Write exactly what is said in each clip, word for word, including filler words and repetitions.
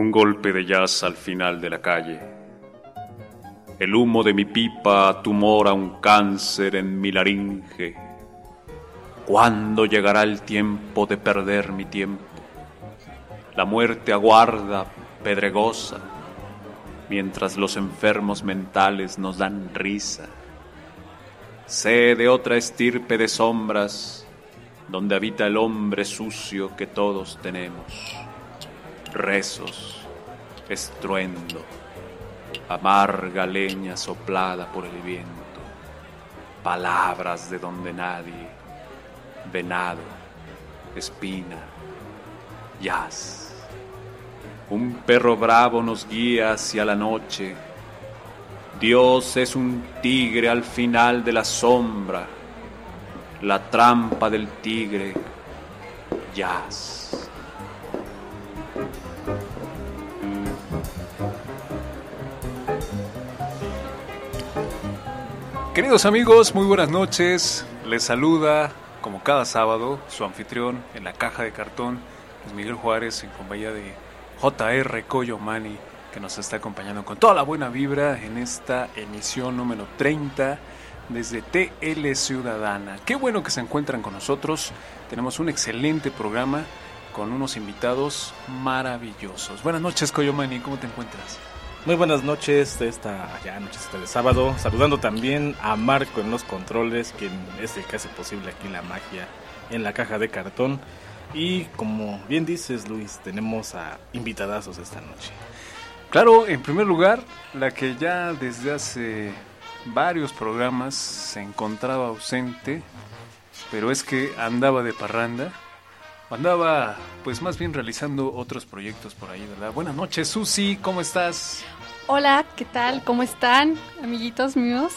Un golpe de jazz al final de la calle. El humo de mi pipa tumora un cáncer en mi laringe. ¿Cuándo llegará el tiempo de perder mi tiempo? La muerte aguarda, pedregosa, mientras los enfermos mentales nos dan risa. Sé de otra estirpe de sombras, donde habita el hombre sucio que todos tenemos. Rezos, estruendo, amarga leña soplada por el viento, palabras de donde nadie, venado, espina, jazz. Un perro bravo nos guía hacia la noche. Dios es un tigre al final de la sombra, la trampa del tigre, jazz. Queridos amigos, muy buenas noches. Les saluda, como cada sábado, su anfitrión en la caja de cartón, Luis Miguel Juárez, en compañía de J R Coyomani, que nos está acompañando con toda la buena vibra en esta emisión número treinta desde T L Ciudadana. Qué bueno que se encuentran con nosotros. Tenemos un excelente programa con unos invitados maravillosos. Buenas noches, Coyomani, ¿cómo te encuentras? Muy buenas noches de esta ya nochecita de sábado, saludando también a Marco en los controles, quien es el que hace posible aquí la magia en la caja de cartón. Y como bien dices, Luis, tenemos a invitadazos esta noche. Claro, en primer lugar, la que ya desde hace varios programas se encontraba ausente, pero es que andaba de parranda, andaba pues más bien realizando otros proyectos por ahí, ¿verdad? Buenas noches, Susi, ¿cómo estás? Hola, ¿qué tal? ¿Cómo están, amiguitos míos?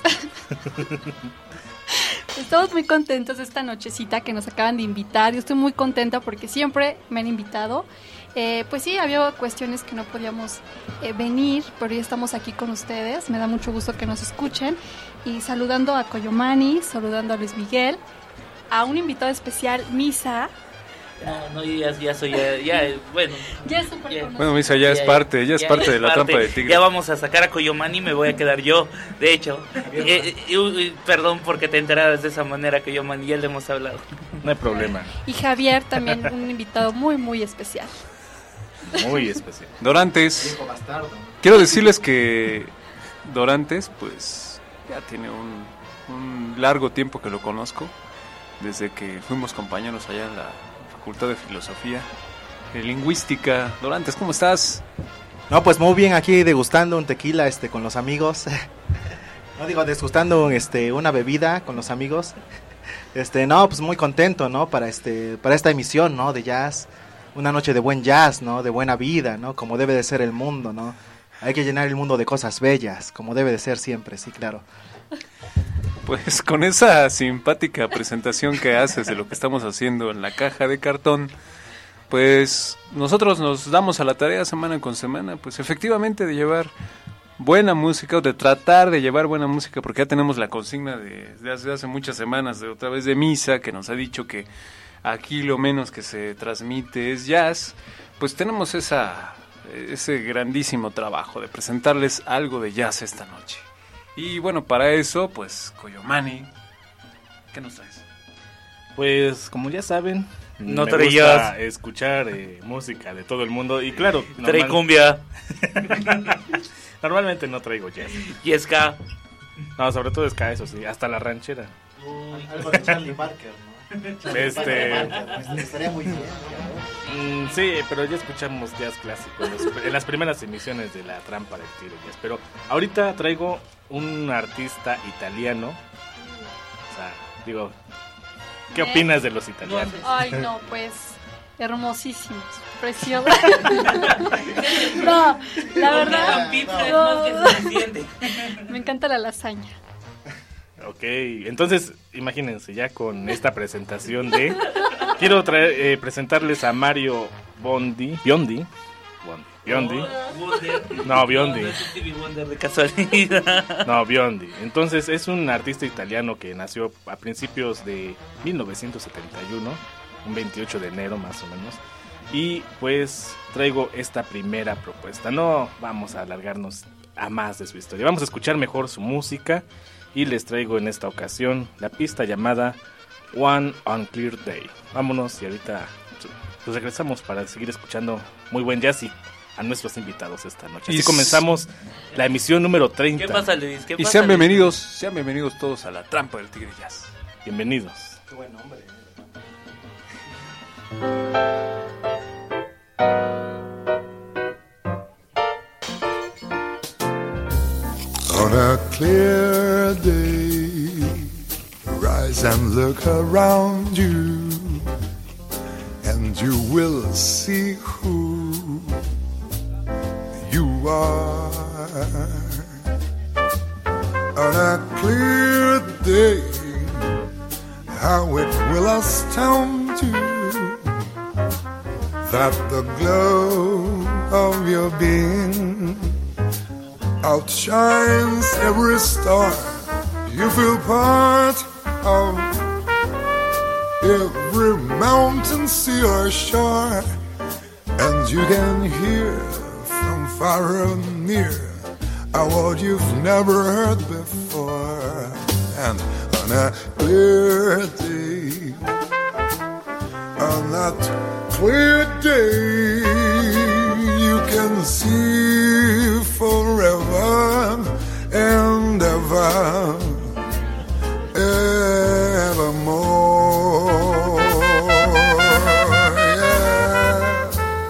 Estamos muy contentos de esta nochecita que nos acaban de invitar. Yo estoy muy contenta porque siempre me han invitado. Eh, pues sí, había cuestiones que no podíamos eh, venir, pero ya estamos aquí con ustedes. Me da mucho gusto que nos escuchen. Y saludando a Coyomani, saludando a Luis Miguel, a un invitado especial, Misa. No, no, ya, ya soy, ya, ya bueno. Ya es súper ya, Bueno, Misa, ya, ya es parte, ya, ya es parte ya de la parte. Trampa de tigre. Ya vamos a sacar a Coyomani, me voy a quedar yo, de hecho. eh, eh, perdón porque te enteraras de esa manera, Coyomani, ya le hemos hablado. No hay problema. Y Javier también, un invitado muy, muy especial. Muy especial. Dorantes. Quiero decirles que Dorantes, pues, ya tiene un, un largo tiempo que lo conozco, desde que fuimos compañeros allá en la Facultad de Filosofía, de Lingüística. Dorantes, ¿cómo estás? No, pues muy bien, aquí degustando un tequila este con los amigos. No digo degustando este una bebida con los amigos. Este, no, pues muy contento, ¿no? Para este para esta emisión, ¿no? De jazz, una noche de buen jazz, ¿no? De buena vida, ¿no? Como debe de ser el mundo, ¿no? Hay que llenar el mundo de cosas bellas, como debe de ser siempre, sí, claro. Pues con esa simpática presentación que haces de lo que estamos haciendo en la caja de cartón, pues nosotros nos damos a la tarea semana con semana, pues efectivamente de llevar buena música, o de tratar de llevar buena música, porque ya tenemos la consigna de, de hace, hace muchas semanas, de otra vez de Misa, que nos ha dicho que aquí lo menos que se transmite es jazz. Pues tenemos esa, ese grandísimo trabajo de presentarles algo de jazz esta noche. Y bueno, para eso, pues, Coyomani, ¿qué nos traes? Pues, como ya saben, no me traías. gusta escuchar eh, música de todo el mundo. Y claro, trae normal... cumbia. Normalmente no traigo jazz. Y ska. No, sobre todo ska, eso sí, hasta la ranchera. Uy, algo de Charlie Parker, ¿no? Este... Estaría muy bien. Mm, sí, pero ya escuchamos jazz clásico en las primeras emisiones de La Trampa del Tigre Jazz. Pero ahorita traigo un artista italiano. O sea, digo, ¿qué ¿Eh? opinas de los italianos? Ay, no, pues, hermosísimos, preciosos. No, la verdad, no. Me encanta la lasaña. Ok, entonces imagínense ya con esta presentación de... Quiero traer, eh, presentarles a Mario Bondi, Biondi, Biondi, no, Biondi, de casualidad. No, Biondi. Entonces es un artista italiano que nació a principios de mil novecientos setenta y uno, un veintiocho de enero más o menos. Y pues traigo esta primera propuesta. No vamos a alargarnos a más de su historia. Vamos a escuchar mejor su música. Y les traigo en esta ocasión la pista llamada One Unclear Day. Vámonos y ahorita pues regresamos para seguir escuchando muy buen jazz y a nuestros invitados esta noche. Así Y comenzamos la emisión número treinta. ¿Qué pasa, Luis? ¿Qué Y pasa, sean Luis? bienvenidos, sean bienvenidos todos a la trampa del Tigre Jazz. Bienvenidos. Qué buen nombre. On a clear day, rise and look around you, and you will see who you are. On a clear day, how it will astound you that the glow of your being outshines every star. You feel part of every mountain, sea or shore, and you can hear from far and near a word you've never heard before. And on a clear day, on that clear day, you can see forever and ever, evermore. Yeah.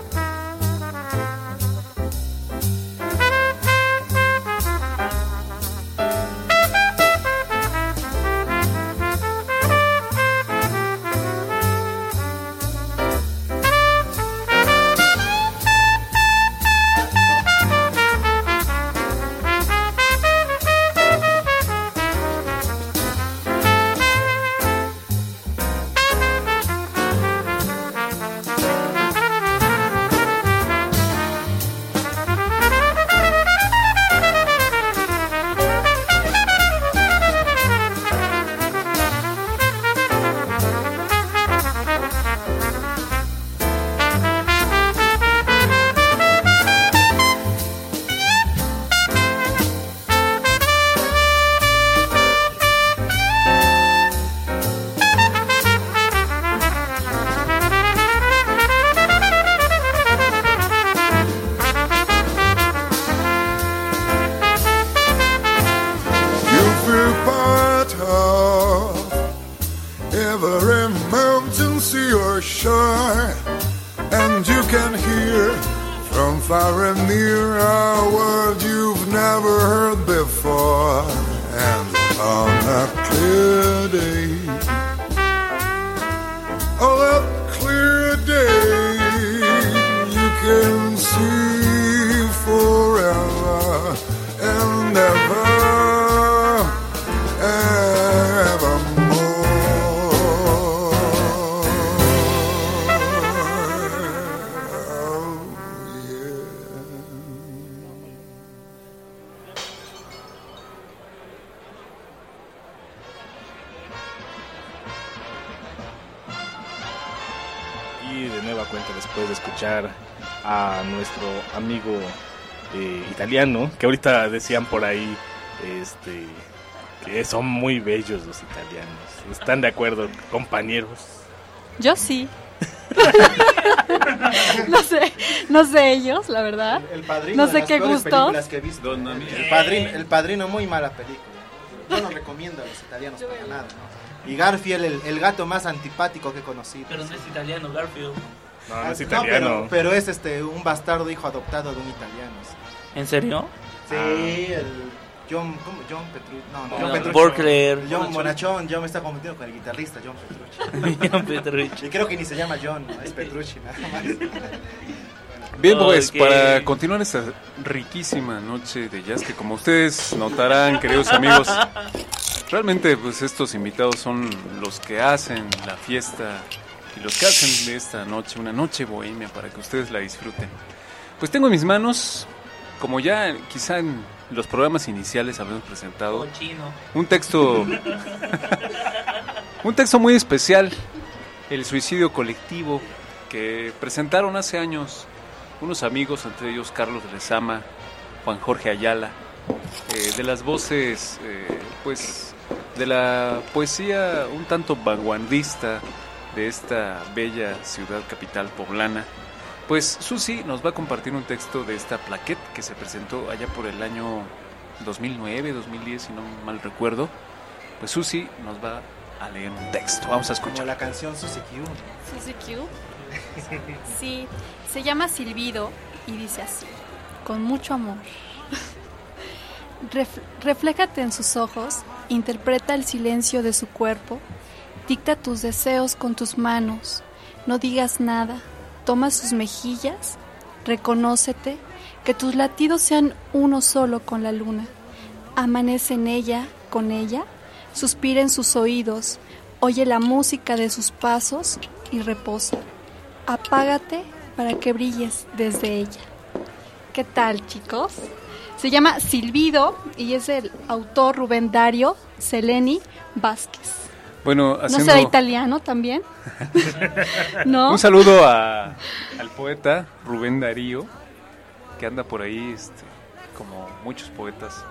Y de nueva cuenta después de escuchar a nuestro amigo eh, italiano, que ahorita decían por ahí este que son muy bellos los italianos. ¿Están de acuerdo, compañeros? Yo sí. no sé, no sé ellos, la verdad. El, el padrino no sé de las qué peores gustos. películas que he visto. El padrino, el padrino, muy mala película. Yo no recomiendo a los italianos para nada, ¿no? Y Garfield, el, el gato más antipático que he conocido. Pero no es italiano, Garfield. No, no es No, italiano. pero, pero es este un bastardo hijo adoptado de un italiano. Sí, ¿En serio? sí el John, ¿cómo? John Petrucci. No, no, John No, Petrucci. Borkler. John Bonachón, yo me está confundiendo con el guitarrista John Petrucci. John Petrucci. Y creo que ni se llama John, ¿no? Es Petrucci nada más. Bien, pues Ok. para continuar esta riquísima noche de jazz, que como ustedes notarán, queridos amigos, realmente pues estos invitados son los que hacen la fiesta y los que hacen de esta noche una noche bohemia para que ustedes la disfruten. Pues tengo en mis manos, como ya quizá en los programas iniciales habíamos presentado, Cochino. un texto un texto muy especial, el suicidio colectivo, que presentaron hace años unos amigos, entre ellos Carlos Lezama, Juan Jorge Ayala, eh, de las voces, eh, pues, de la poesía un tanto vanguardista de esta bella ciudad capital poblana. Pues Susi nos va a compartir un texto de esta plaquette que se presentó allá por el año dos mil nueve, dos mil diez, si no mal recuerdo. Pues Susi nos va a leer un texto. Vamos a escuchar. Como la canción Susi Q. Susi Q. Sí, se llama Silbido y dice así: con mucho amor. Ref, refléjate en sus ojos, interpreta el silencio de su cuerpo, dicta tus deseos con tus manos, no digas nada. Toma sus mejillas, reconócete, que tus latidos sean uno solo con la luna. Amanece en ella, con ella, suspira en sus oídos, oye la música de sus pasos y reposa. Apágate para que brilles desde ella. ¿Qué tal, chicos? Se llama Silbido y es el autor Rubén Darío Seleni Vázquez. Bueno, haciendo... ¿No será italiano también? ¿No? Un saludo a, al poeta Rubén Darío, que anda por ahí, este, como muchos poetas.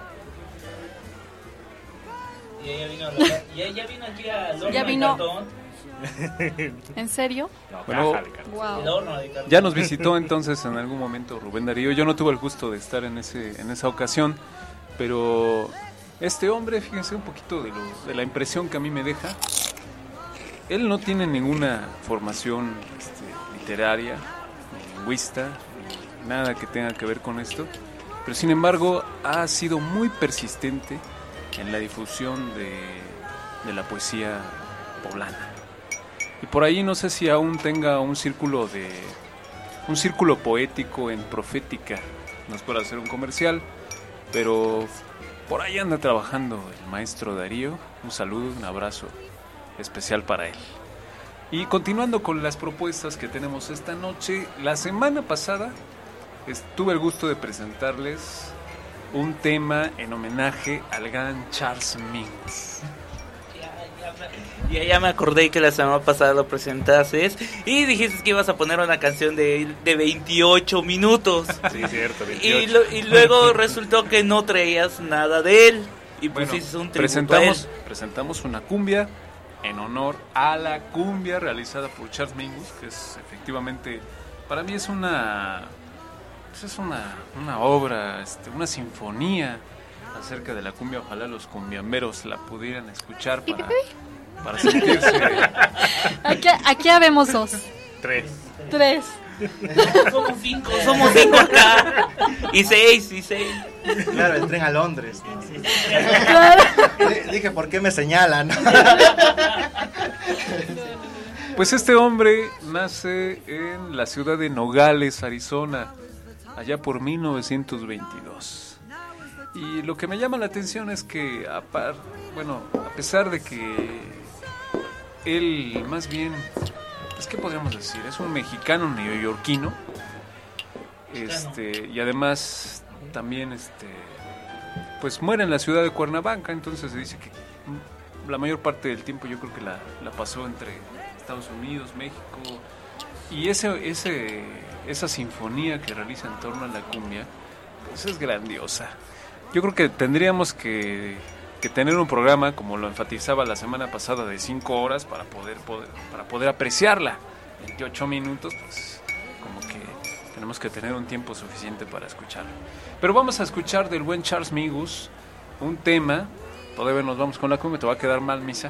Y ella vino, a la, y ella vino aquí al horno Ya de vino. cartón. ¿En serio? No, Bueno, caja de cartón. Wow. El horno de cartón. Ya nos visitó entonces en algún momento Rubén Darío. Yo no tuve el gusto de estar en ese en esa ocasión, pero este hombre, fíjense un poquito de, lo, de la impresión que a mí me deja. Él no tiene ninguna formación este, literaria, ni lingüista, ni nada que tenga que ver con esto, pero sin embargo ha sido muy persistente en la difusión de, de la poesía poblana. Y por ahí no sé si aún tenga un círculo de un círculo poético en Profética, no es para hacer un comercial, pero por ahí anda trabajando el maestro Darío. Un saludo, un abrazo especial para él. Y continuando con las propuestas que tenemos esta noche, la semana pasada tuve el gusto de presentarles un tema en homenaje al gran Charles Mingus. Ya, ya me acordé que la semana pasada lo presentaste y dijiste que ibas a poner una canción de, de veintiocho minutos. Sí, cierto, Y, veintiocho. lo, y luego resultó que no traías nada de él. Y Bueno, pusiste un tributo presentamos, a él. presentamos una cumbia en honor a la cumbia realizada por Charles Mingus, que es efectivamente, para mí es una, pues es una, una obra, este, una sinfonía acerca de la cumbia. Ojalá los cumbiamberos la pudieran escuchar para, para sentirse. Aquí, aquí habemos dos. Tres. Tres. Somos cinco, somos cinco acá. Y seis, y seis. Claro, el tren a Londres. ¿no? Sí. Claro. D- Dije, ¿por qué me señalan? Pues este hombre nace en la ciudad de Nogales, Arizona, allá por mil novecientos veintidós. Y lo que me llama la atención es que, a par, bueno, a pesar de que él más bien, pues, ¿qué podríamos decir? Es un mexicano neoyorquino, este, y además también, este, pues muere en la ciudad de Cuernavaca. Entonces se dice que la mayor parte del tiempo yo creo que la, la pasó entre Estados Unidos, México, y ese, ese, esa sinfonía que realiza en torno a la cumbia, pues es grandiosa. Yo creo que tendríamos que, que tener un programa, como lo enfatizaba la semana pasada, de cinco horas para poder, poder, para poder apreciarla. veintiocho minutos, pues como que tenemos que tener un tiempo suficiente para escucharla. Pero vamos a escuchar del buen Charles Mingus un tema. Todavía nos vamos con la cumbia, te va a quedar mal, Misa.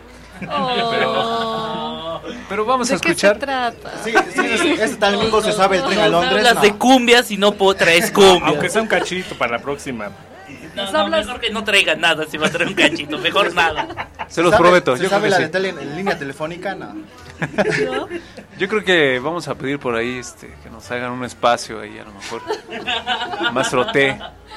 Oh. Pero vamos a ¿De qué escuchar. se trata? Sí, sí, ese, ese tal Mingo se sabe el tren a Nos Londres. hablas No. de cumbias y no po- traes cumbias. Aunque sea un cachito para la próxima. No, Nos no, hablas- mejor que no traiga nada si va a traer un cachito. Mejor nada. Se los ¿Sabe- prometo. ¿Se Yo creo, sabe que la sí. de tele en línea telefónica? No. ¿No? Yo creo que vamos a pedir por ahí este, que nos hagan un espacio ahí, a lo mejor. Más troté.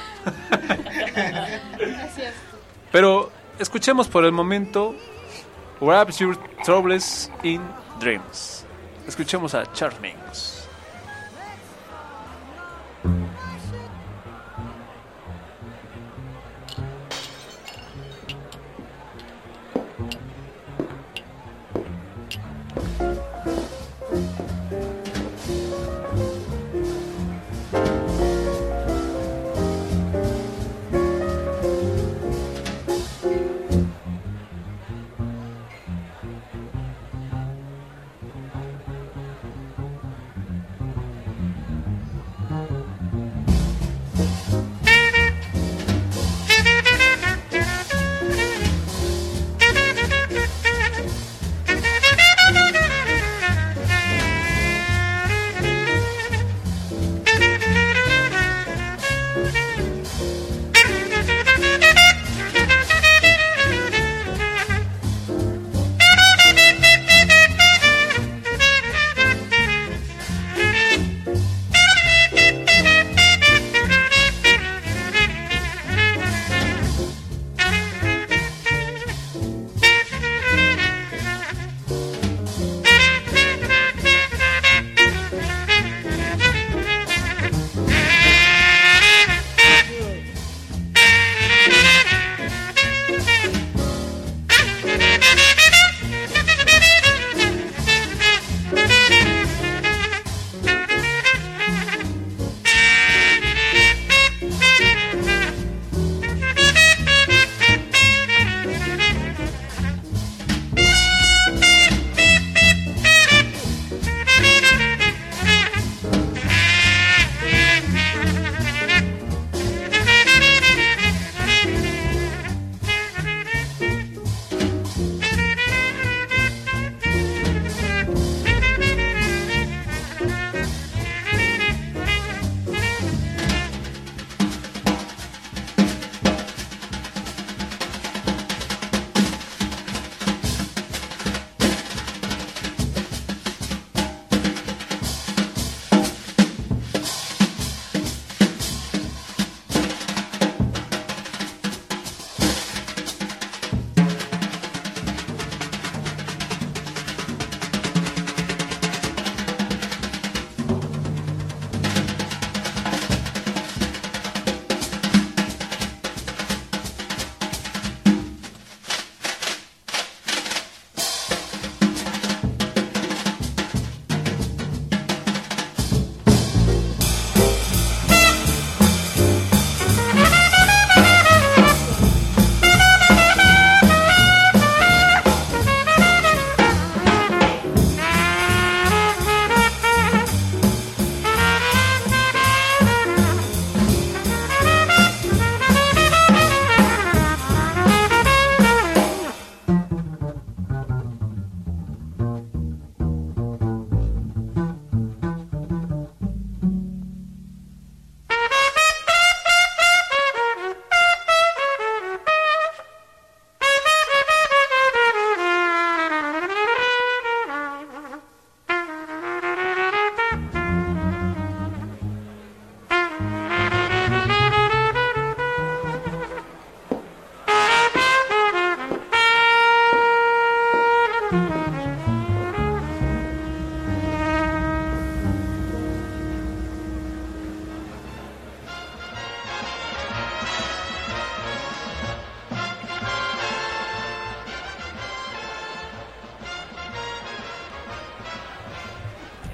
Así es. Pero escuchemos por el momento Wrap Your Troubles in Dreams. Escuchemos a Charles Mingus.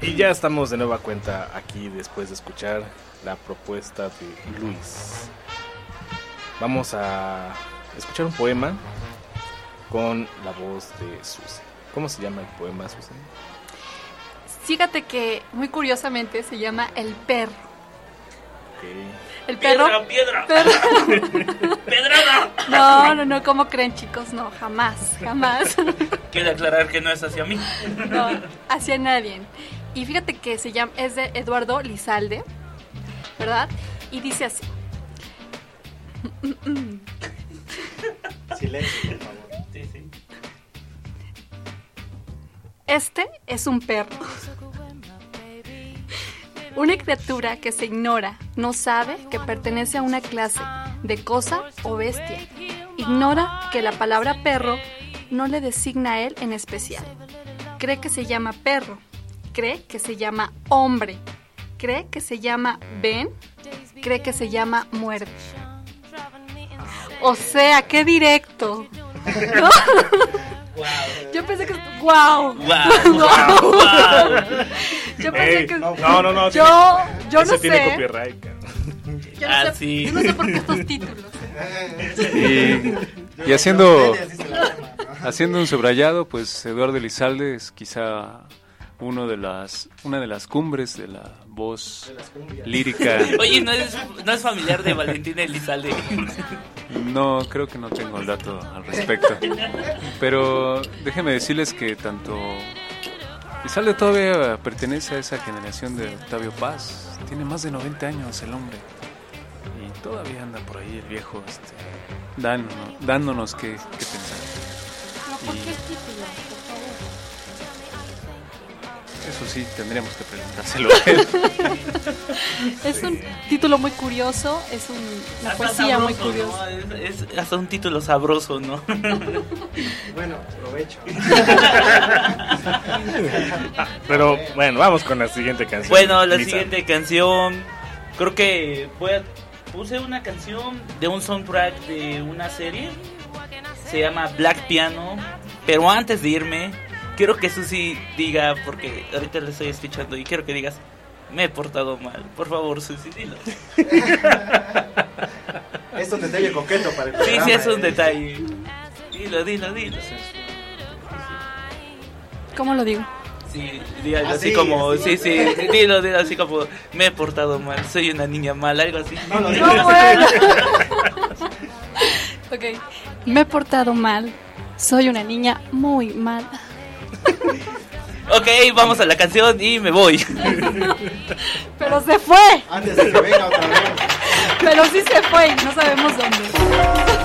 Y ya estamos de nueva cuenta aquí después de escuchar la propuesta de Luis. Vamos a escuchar un poema con la voz de Susi. ¿Cómo se llama el poema, Susi? Fíjate que muy curiosamente se llama El Perro. Okay. El perro. Piedra, piedra. Perro. Pedrada. No, no, no, ¿cómo creen, chicos? No, jamás, jamás. Quiero aclarar que no es hacia mí. No, hacia nadie. Y fíjate que se llama, es de Eduardo Lizalde, ¿verdad? Y dice así. Silencio, por favor. Sí, sí. Este es un perro. Una criatura que se ignora, no sabe que pertenece a una clase de cosa o bestia. Ignora que la palabra perro no le designa a él en especial. Cree que se llama perro. Cree que se llama hombre. Cree que se llama ven. Cree que se llama muerde. O sea, qué directo. ¿No? Wow. Yo pensé que... ¡Wow! Wow, wow, wow. Yo pensé Ey, que... no, no, no. Yo, yo Ese no tiene sé. copyright, cabrón. Yo no, Ah, sé sí. yo no sé por qué estos títulos. Y, y haciendo, haciendo un subrayado, pues Eduardo Elizalde es quizá uno de las, una de las cumbres de la voz lírica. Oye, ¿no es, no es familiar de Valentina Elizalde? No, creo que no tengo el dato al respecto. Pero déjenme decirles que tanto Elizalde todavía pertenece a esa generación de Octavio Paz. Tiene más de noventa años el hombre. Y todavía anda por ahí el viejo este, dándonos, dándonos que, que pensar. ¿Por qué título? Eso sí, tendríamos que preguntárselo a él. Es un título muy curioso, es un, una Hasta poesía muy sabroso, curiosa. ¿no? Es, es hasta un título sabroso, ¿no? Bueno, provecho. Pero bueno, vamos con la siguiente canción. Bueno, la Lisa. siguiente canción, creo que voy a- puse una canción de un soundtrack de una serie, se llama Black Piano, pero antes de irme, quiero que Susi diga, porque ahorita le estoy escuchando y quiero que digas, me he portado mal, por favor Susi, dilo. Es un detalle coqueto para el Sí, programa. sí, es un eh. detalle, dilo, dilo, dilo. ¿Cómo lo digo? Sí, dígalo así Así, como, así. sí, sí, dilo, dilo así como, me he portado mal, soy una niña mala, algo así. No lo No, digas. bueno. Ok. Me he portado mal. Soy una niña muy mala. Ok, vamos a la canción y me voy. Pero se fue. Antes de que venga otra vez. Pero sí se fue y no sabemos dónde.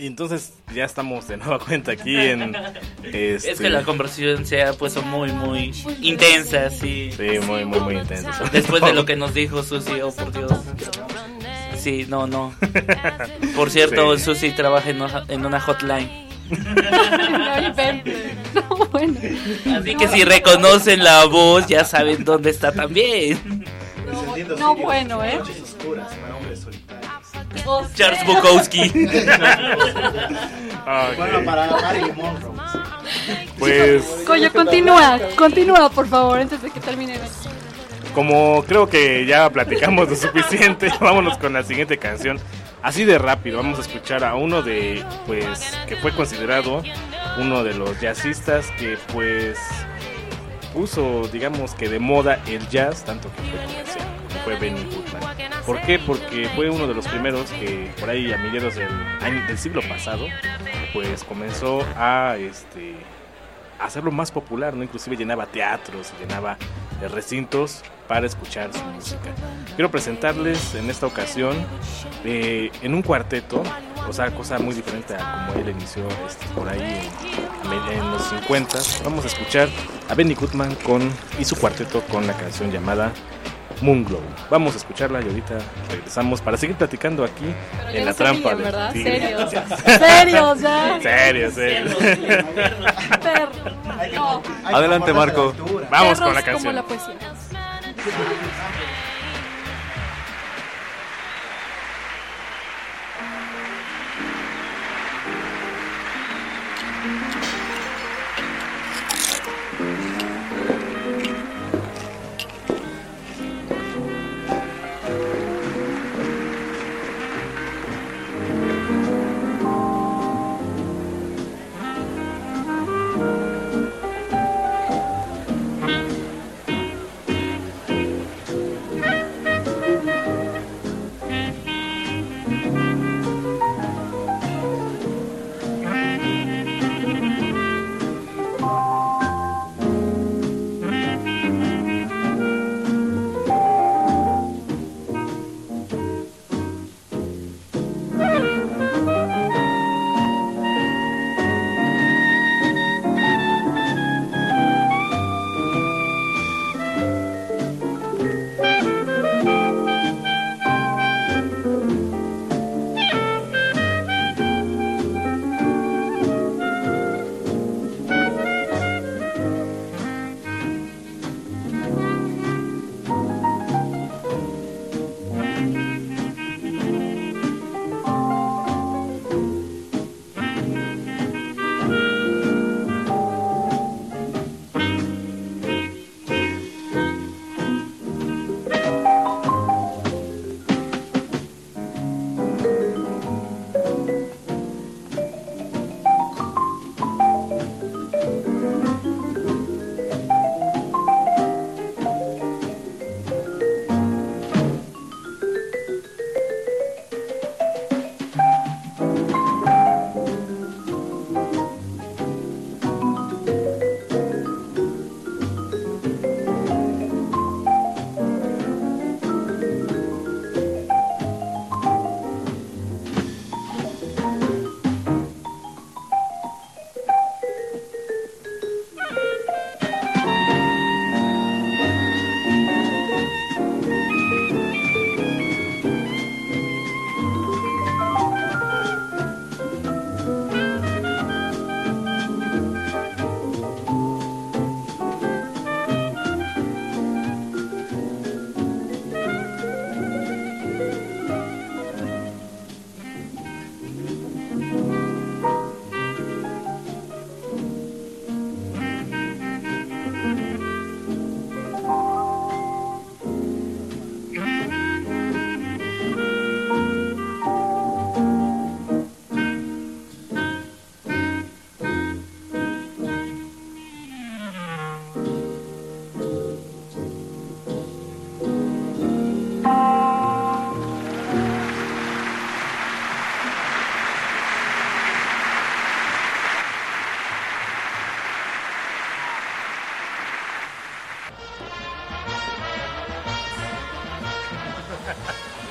Y entonces ya estamos de nueva cuenta aquí en... Este... Es que la conversación se ha puesto muy, muy intensa, sí. Sí, muy, muy, muy intensa. Después de lo que nos dijo Susi, oh por Dios. Sí, no, no. Por cierto, sí. Susi trabaja en una, en una hotline. No inventes. No, bueno. Así que si reconocen la voz, ya saben dónde está también. No, no bueno, ¿eh? O sea, Charles Bukowski. Okay. Bueno, para Marilyn Monroe. Pues... Coyo, continúa, continúa, por favor, antes de que termine. Como creo que ya platicamos lo suficiente, vámonos con la siguiente canción. Así de rápido, vamos a escuchar a uno de, pues, que fue considerado uno de los jazzistas que, pues, puso, digamos que de moda el jazz, tanto que fue comercial, como fue Benny Goodman. ¿Por qué? Porque fue uno de los primeros que, por ahí a mediados del año, del siglo pasado, pues, comenzó a, este, a hacerlo más popular, ¿no? Inclusive llenaba teatros, llenaba recintos para escuchar su música. Quiero presentarles en esta ocasión eh, en un cuarteto, o sea, cosa muy diferente a como él inició este, por ahí en, en los cincuenta. Vamos a escuchar a Benny Goodman con, y su cuarteto con la canción llamada Moonglow. Vamos a escucharla y ahorita regresamos para seguir platicando aquí pero en la no trampa ríen, de ¿verdad? Tigre. Serios, serios ya. Serios, serios. Perro. No. Adelante, Marco. Vamos Perros con la como canción. la poesía.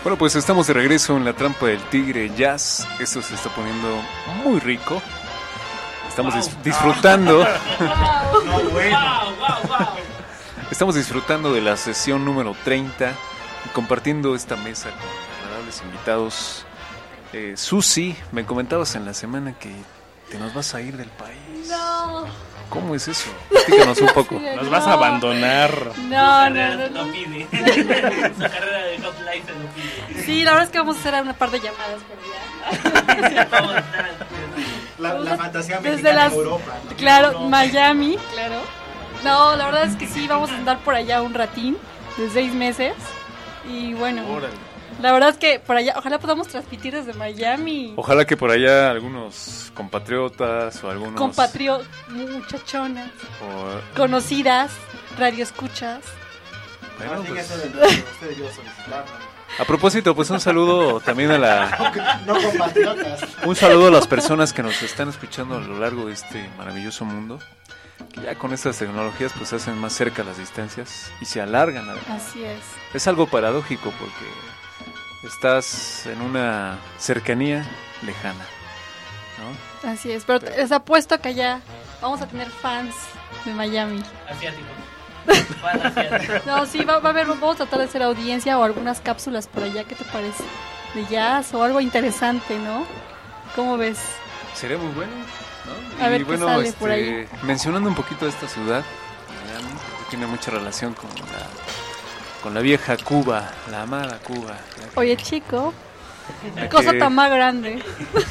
Bueno, pues estamos de regreso en La Trampa del Tigre Jazz. Esto se está poniendo muy rico. Estamos wow. dis- disfrutando. Wow. No, bueno. Wow, wow, wow. Estamos disfrutando de la sesión número treinta y compartiendo esta mesa con agradables invitados. Eh, Susi, me comentabas en la semana que te nos vas a ir del país. No. ¿Cómo es eso? Platícanos un poco. Nos No. vas a abandonar. No, Su no, carrera no, no. lo pide. Su carrera de Hot Life se lo pide. Sí, la verdad es que vamos a hacer una par de llamadas por allá. Vamos a estar al- La, la fantasía Desde mexicana las- en Europa, ¿no? Claro, Europa. Miami, claro. No, la verdad es que sí, vamos a andar por allá un ratín de seis meses. Y bueno, Órale. la verdad es que por allá, ojalá podamos transmitir desde Miami. Ojalá que por allá algunos compatriotas o algunos... Compatriot, muchachonas, o- conocidas, radioescuchas. bueno, No, pues, eso del radio, ustedes yo solicitarlo. a propósito, pues un saludo también a la... No compatriotas. Un saludo a las personas que nos están escuchando a lo largo de este maravilloso mundo, que ya con estas tecnologías pues hacen más cerca las distancias y se alargan además. Así es. Es algo paradójico porque estás en una cercanía lejana, ¿no? Así es, pero te- les apuesto que allá vamos a tener fans de Miami. Asiático. Fan asiático. No, sí, va, va a haber, vamos a tratar de hacer audiencia o algunas cápsulas por allá, ¿qué te parece? De jazz o algo interesante, ¿no? ¿Cómo ves? Sería muy bueno, ¿no? A y ver qué bueno, sale este, por ahí. mencionando un poquito de esta ciudad, Miami, porque tiene mucha relación con la, con la vieja Cuba, la amada Cuba. Oye, chico, la cosa que- tan más grande.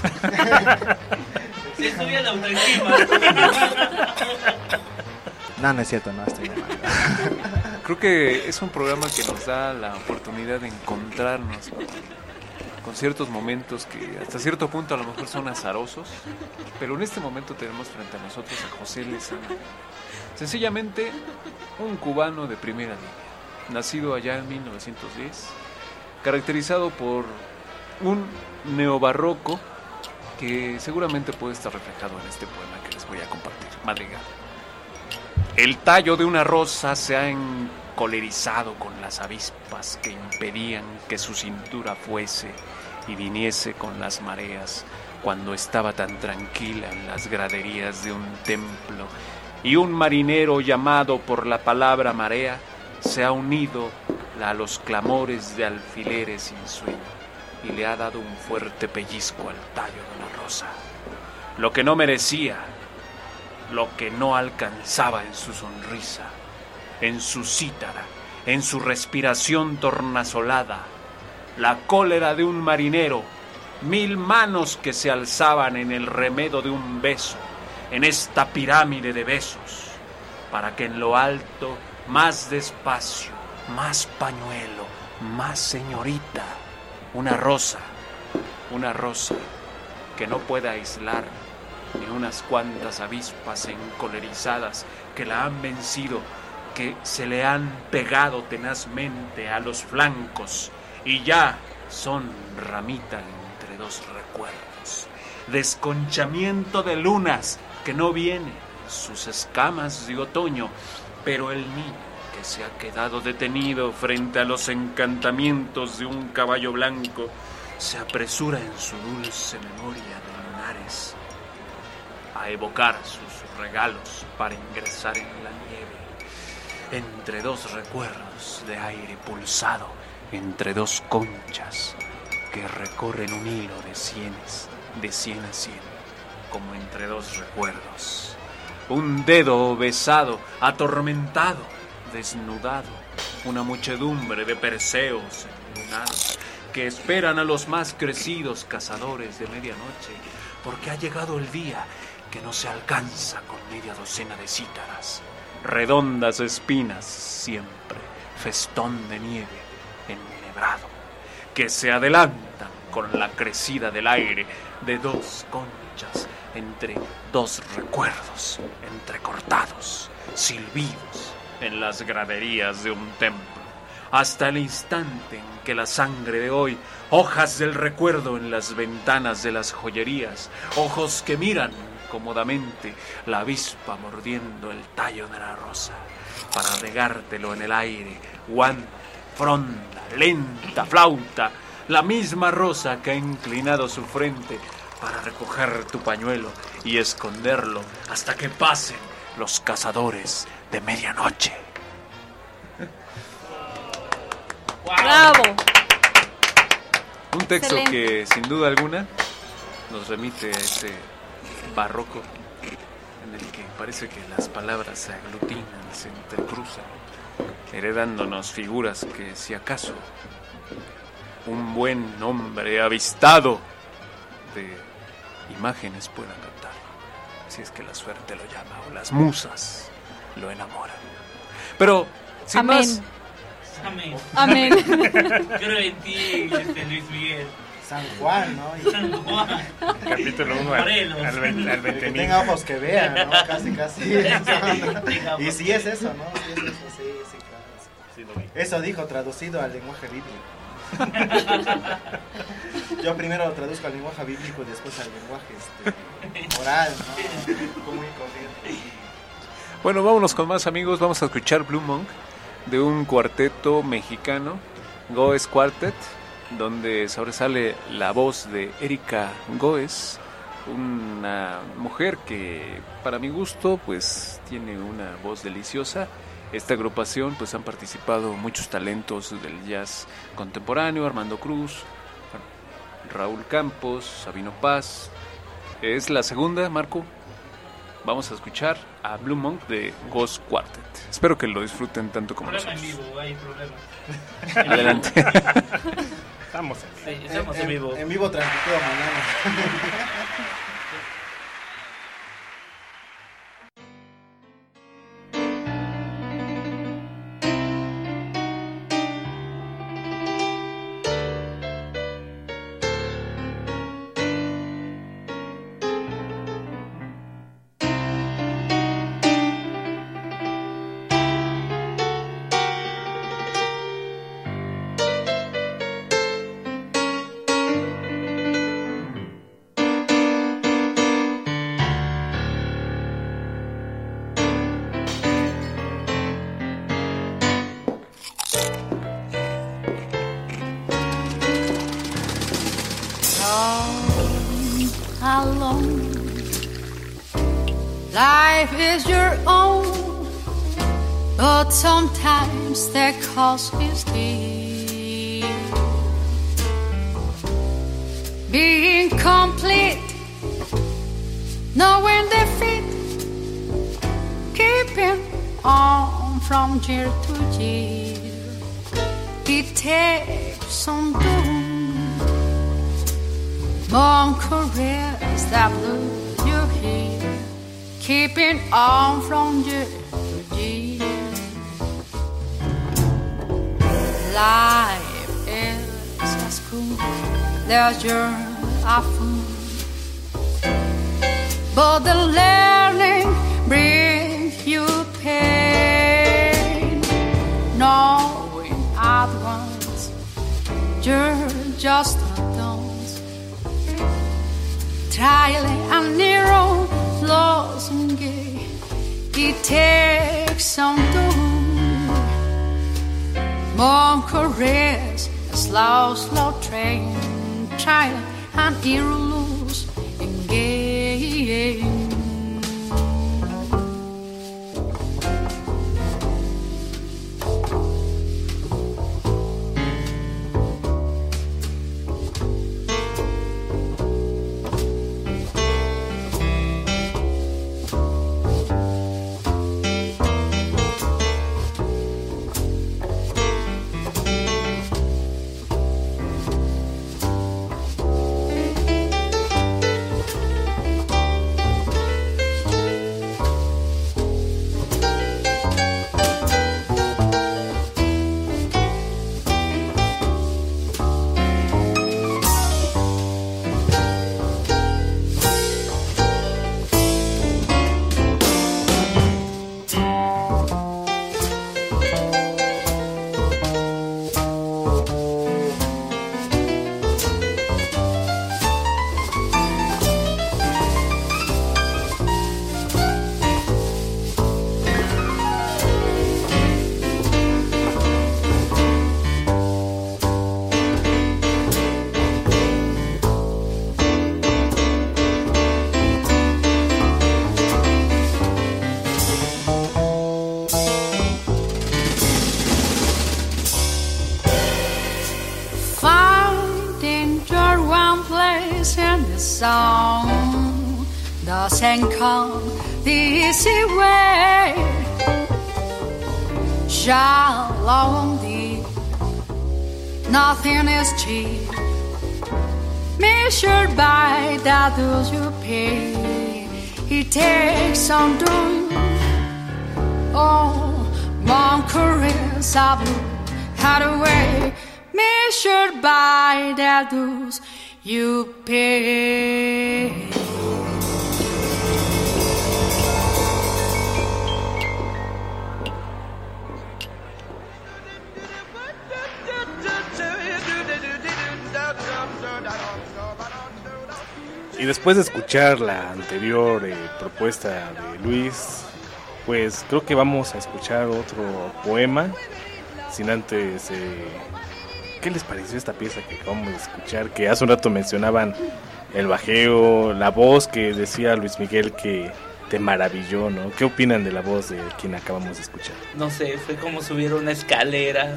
Se subía la autoestima. No, no es cierto, no estoy llamando. Creo que es un programa que nos da la oportunidad de encontrarnos con, con ciertos momentos que hasta cierto punto a lo mejor son azarosos, pero en este momento tenemos frente a nosotros a José Lezama. Sencillamente un cubano de primera línea, nacido allá en mil novecientos diez, caracterizado por un neobarroco que seguramente puede estar reflejado en este poema que les voy a compartir, Madrigal. El tallo de una rosa se ha encolerizado con las avispas que impedían que su cintura fuese y viniese con las mareas cuando estaba tan tranquila en las graderías de un templo, y un marinero llamado por la palabra marea se ha unido a los clamores de alfileres sin sueño y le ha dado un fuerte pellizco al tallo de una rosa. Lo que no merecía, lo que no alcanzaba en su sonrisa, en su cítara, en su respiración tornasolada, la cólera de un marinero, mil manos que se alzaban en el remedo de un beso, en esta pirámide de besos, para que en lo alto, más despacio, más pañuelo, más señorita, una rosa, una rosa que no pueda aislar ni unas cuantas avispas encolerizadas que la han vencido, que se le han pegado tenazmente a los flancos y ya son ramita entre dos recuerdos, desconchamiento de lunas que no vienen sus escamas de otoño, pero el niño que se ha quedado detenido frente a los encantamientos de un caballo blanco se apresura en su dulce memoria de lunares a evocar sus regalos para ingresar en la nieve, entre dos recuerdos de aire pulsado, entre dos conchas que recorren un hilo de sienes, de cien a cien, como entre dos recuerdos. Un dedo besado, atormentado, desnudado, una muchedumbre de Perseos enlunados que esperan a los más crecidos cazadores de medianoche, porque ha llegado el día que no se alcanza con media docena de cítaras, redondas espinas siempre, festón de nieve ennebrado, que se adelantan con la crecida del aire de dos conchas entre dos recuerdos entrecortados, silbidos en las graderías de un templo, hasta el instante en que la sangre de hoy, hojas del recuerdo en las ventanas de las joyerías, ojos que miran cómodamente la avispa mordiendo el tallo de la rosa, para regártelo en el aire, guante, fronda, lenta, flauta, la misma rosa que ha inclinado su frente para recoger tu pañuelo y esconderlo hasta que pasen los cazadores de medianoche. ¡Bravo! Un texto Excelente. que, sin duda alguna, nos remite a ese barroco en el que parece que las palabras se aglutinan, se entrecruzan, heredándonos figuras que, si acaso, un buen hombre avistado de imágenes pueda captar, si es que la suerte lo llama o las musas lo enamoran. Pero, sin Amén. más... Amén. Amén. Creo en ti, este Luis Miguel. San Juan, ¿no? Y San Juan. Capítulo uno al, Morelos. al, veinte- al que veinte mil. tenga ojos que vean, ¿no? Casi, casi. Y sí es eso, ¿no? Sí es eso, sí, sí, claro. Sí, lo vi. Eso dijo, traducido al lenguaje bíblico. Yo primero lo traduzco al lenguaje bíblico y después al lenguaje este, oral, ¿no? Como muy corriente. Bueno, vámonos con más amigos. Vamos a escuchar Blue Monk de un cuarteto mexicano, Goes Quartet, donde sobresale la voz de Erika Goes, una mujer que para mi gusto pues tiene una voz deliciosa. Esta agrupación pues han participado muchos talentos del jazz contemporáneo, Armando Cruz, Raúl Campos, Sabino Paz. Es la segunda, Marco. Vamos a escuchar a Blue Monk de Ghost Quartet. Espero que lo disfruten tanto como Problema en nosotros. vivo, hay problemas. Adelante. Estamos en Sí, estamos en vivo. En vivo transmitido mañana. Alone. Life is your own, but sometimes the cost is dear. Being complete, knowing defeat, keeping on from year to year. It takes some doing. Mon careers that blew you here, keeping on from year to year. Life is a school, there's your fun, but the learning brings you pain. Knowing at once you're just a dunce. Trial and error, loss and gain. It takes some doing. More courage, a slow, slow train. Trial and error, lose and gain. and come the easy way. Shalom thee, nothing is cheap. Measured by the dues you pay, he takes some doom. Oh, one careers of had away, measured by the dues you pay. Y después de escuchar la anterior eh, propuesta de Luis, pues creo que vamos a escuchar otro poema. Sin antes, eh, ¿qué les pareció esta pieza que acabamos de escuchar? Que hace un rato mencionaban el bajeo, la voz que decía Luis Miguel que te maravilló, ¿no? ¿Qué opinan de la voz de quien acabamos de escuchar? No sé, fue como subir una escalera.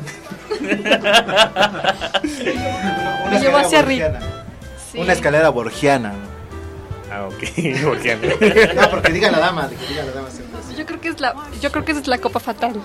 Me llevó hacia arriba. Sí. Una escalera borgiana, ¿no? Ah, ok, borgiana. No, porque diga la dama, que diga la dama siempre. Yo creo que es la, yo creo que esa es la copa fatal.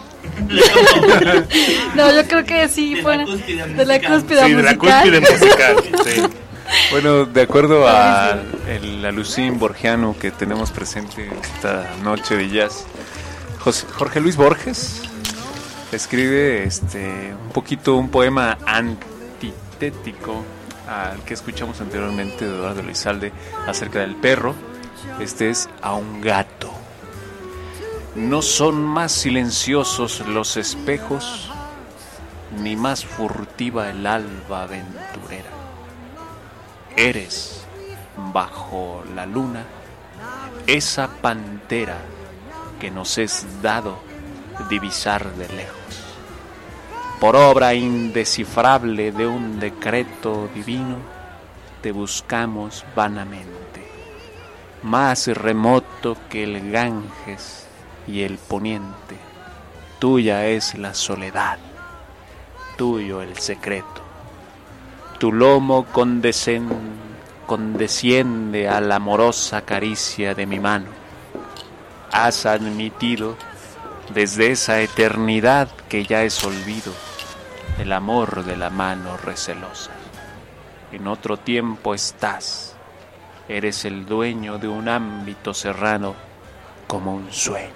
No, yo creo que sí de fue la cúspide de la cúspide sí, musical. de la cúspide musical, sí. Bueno, de acuerdo a el alucín borgiano que tenemos presente esta noche de jazz, José, Jorge Luis Borges escribe este un poquito un poema antitético al que escuchamos anteriormente de Eduardo Elizalde acerca del perro. Este es a un gato. No son más silenciosos los espejos, ni más furtiva el alba aventurera. Eres, bajo la luna, esa pantera que nos es dado divisar de lejos. Por obra indescifrable de un decreto divino, te buscamos vanamente, más remoto que el Ganges y el poniente. Tuya es la soledad, tuyo el secreto. Tu lomo condescen, condesciende a la amorosa caricia de mi mano. Has admitido desde esa eternidad que ya es olvido el amor de la mano recelosa. En otro tiempo estás, eres el dueño de un ámbito serrano como un sueño.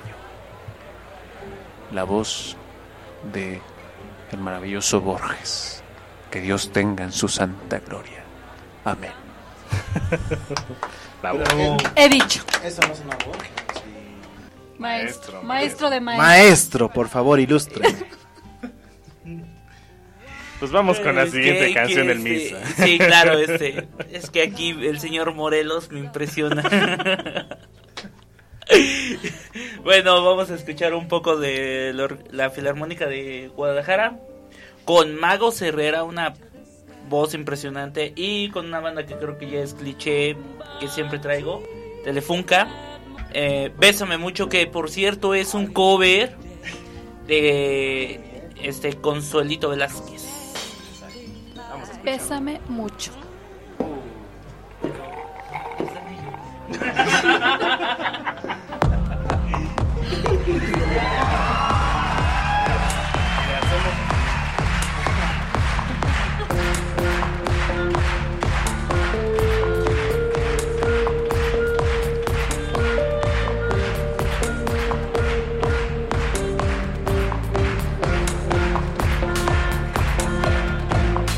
La voz de el maravilloso Borges. Que Dios tenga en su santa gloria. Amén. Bravo. He dicho. Eso no es una voz. Sí. Maestro, maestro de maestro. Maestro, por favor, ilustre. Pues vamos con la Es siguiente que- canción que del este- Misa. Sí, claro, este, es que aquí el señor Morelos me impresiona. Bueno, vamos a escuchar un poco de la, la Filarmónica de Guadalajara con Mago Herrera, una voz impresionante, y con una banda que creo que ya es cliché, que siempre traigo, Telefunca. Eh, Bésame Mucho, que por cierto es un cover de este Consuelito Velázquez. Bésame mucho.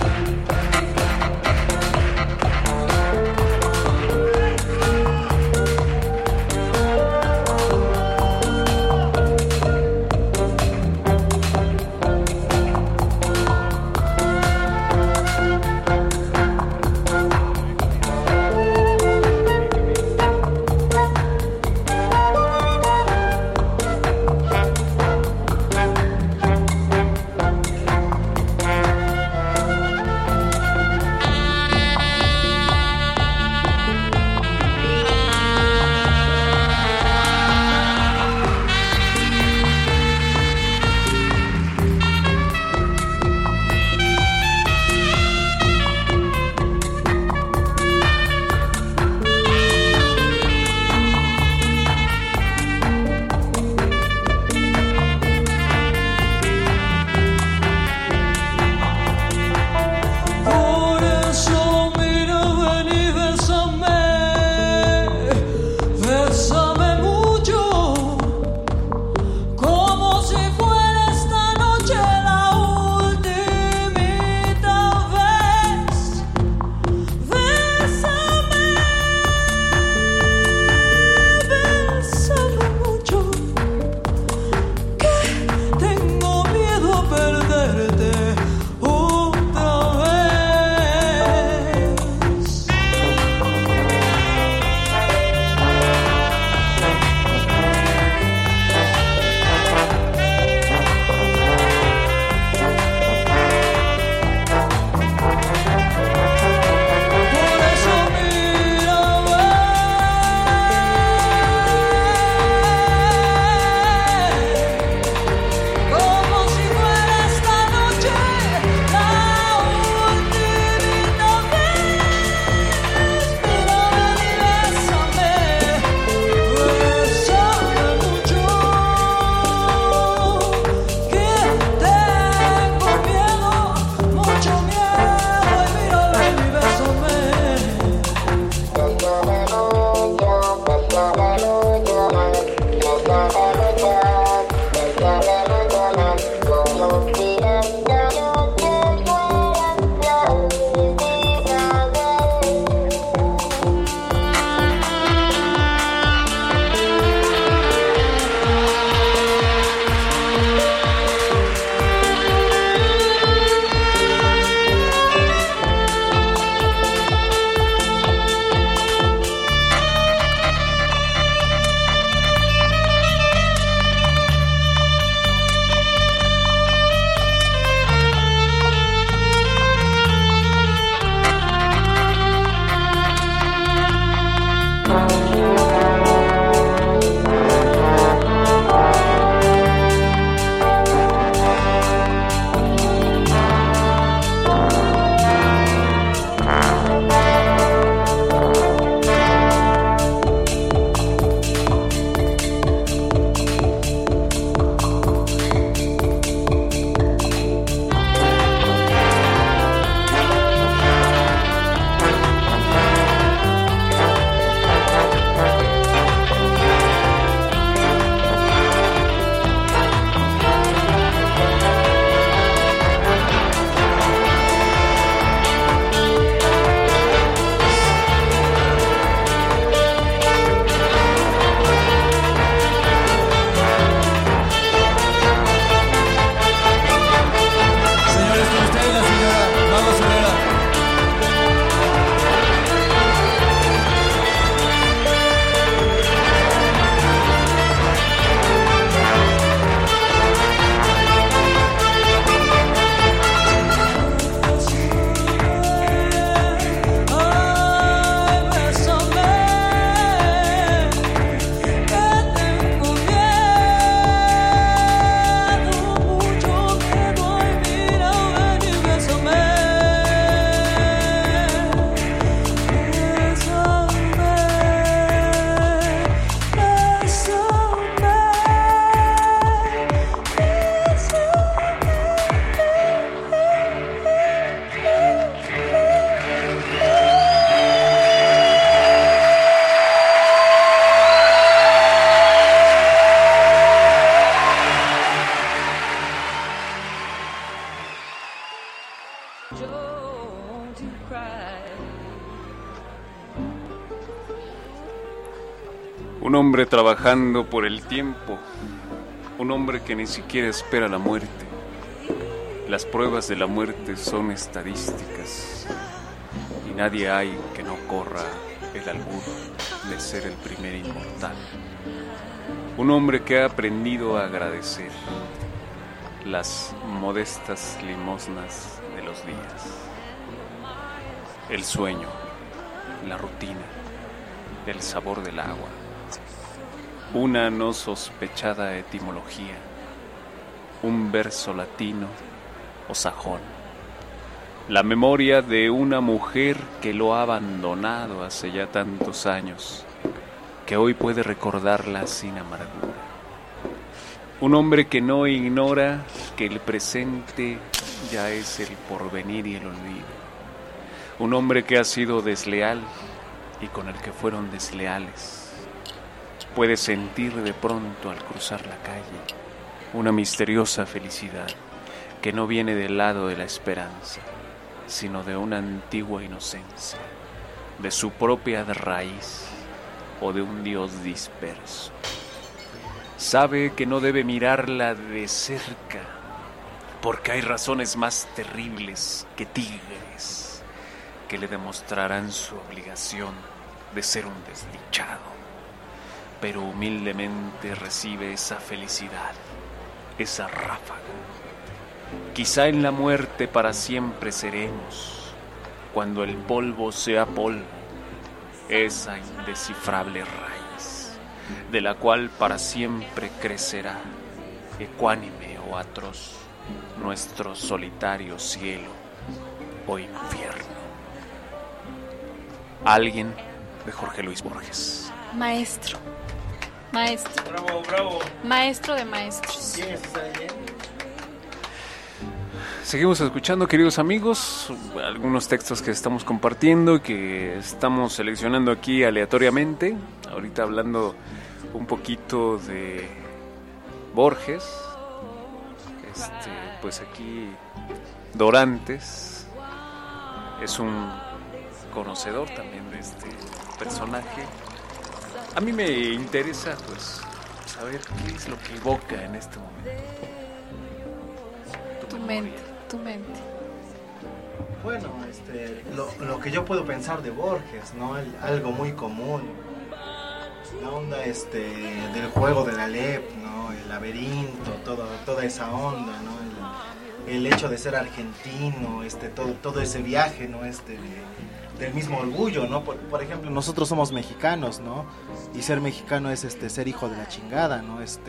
Bésame Un hombre trabajando por el tiempo, un hombre que ni siquiera espera la muerte. Las pruebas de la muerte son estadísticas y nadie hay que no corra el albur de ser el primer inmortal. Un hombre que ha aprendido a agradecer las modestas limosnas de los días, el sueño, la rutina, el sabor del agua, una no sospechada etimología, un verso latino o sajón, la memoria de una mujer que lo ha abandonado hace ya tantos años, que hoy puede recordarla sin amargura. Un hombre que no ignora que el presente ya es el porvenir y el olvido. Un hombre que ha sido desleal y con el que fueron desleales. Puede sentir de pronto al cruzar la calle una misteriosa felicidad que no viene del lado de la esperanza, sino de una antigua inocencia, de su propia raíz o de un Dios disperso. Sabe que no debe mirarla de cerca, porque hay razones más terribles que tigres que le demostrarán su obligación de ser un desdichado. Pero humildemente recibe esa felicidad, esa ráfaga. Quizá en la muerte para siempre seremos, cuando el polvo sea polvo, esa indescifrable raíz, de la cual para siempre crecerá, ecuánime o atroz, nuestro solitario cielo o infierno. Alguien de Jorge Luis Borges. Maestro. Maestro. Bravo, bravo. Maestro de maestros. ¿Quién es esa alguien? Seguimos escuchando, queridos amigos, algunos textos que estamos compartiendo y que estamos seleccionando aquí aleatoriamente. Ahorita hablando un poquito de Borges. Este, pues aquí Dorantes es un conocedor también de este personaje. A mí me interesa pues saber qué es lo que evoca en este momento. Tu mente, tu mente. Bueno, este, lo, lo que yo puedo pensar de Borges, ¿no? El- algo muy común. La onda este, del juego del Alep, ¿no? El laberinto, todo, toda esa onda, ¿no? El, el hecho de ser argentino, este, todo, todo ese viaje, ¿no? Este, de- del mismo orgullo, ¿no? Por, por ejemplo, nosotros somos mexicanos, ¿no? Y ser mexicano es este, ser hijo de la chingada, ¿no? Este,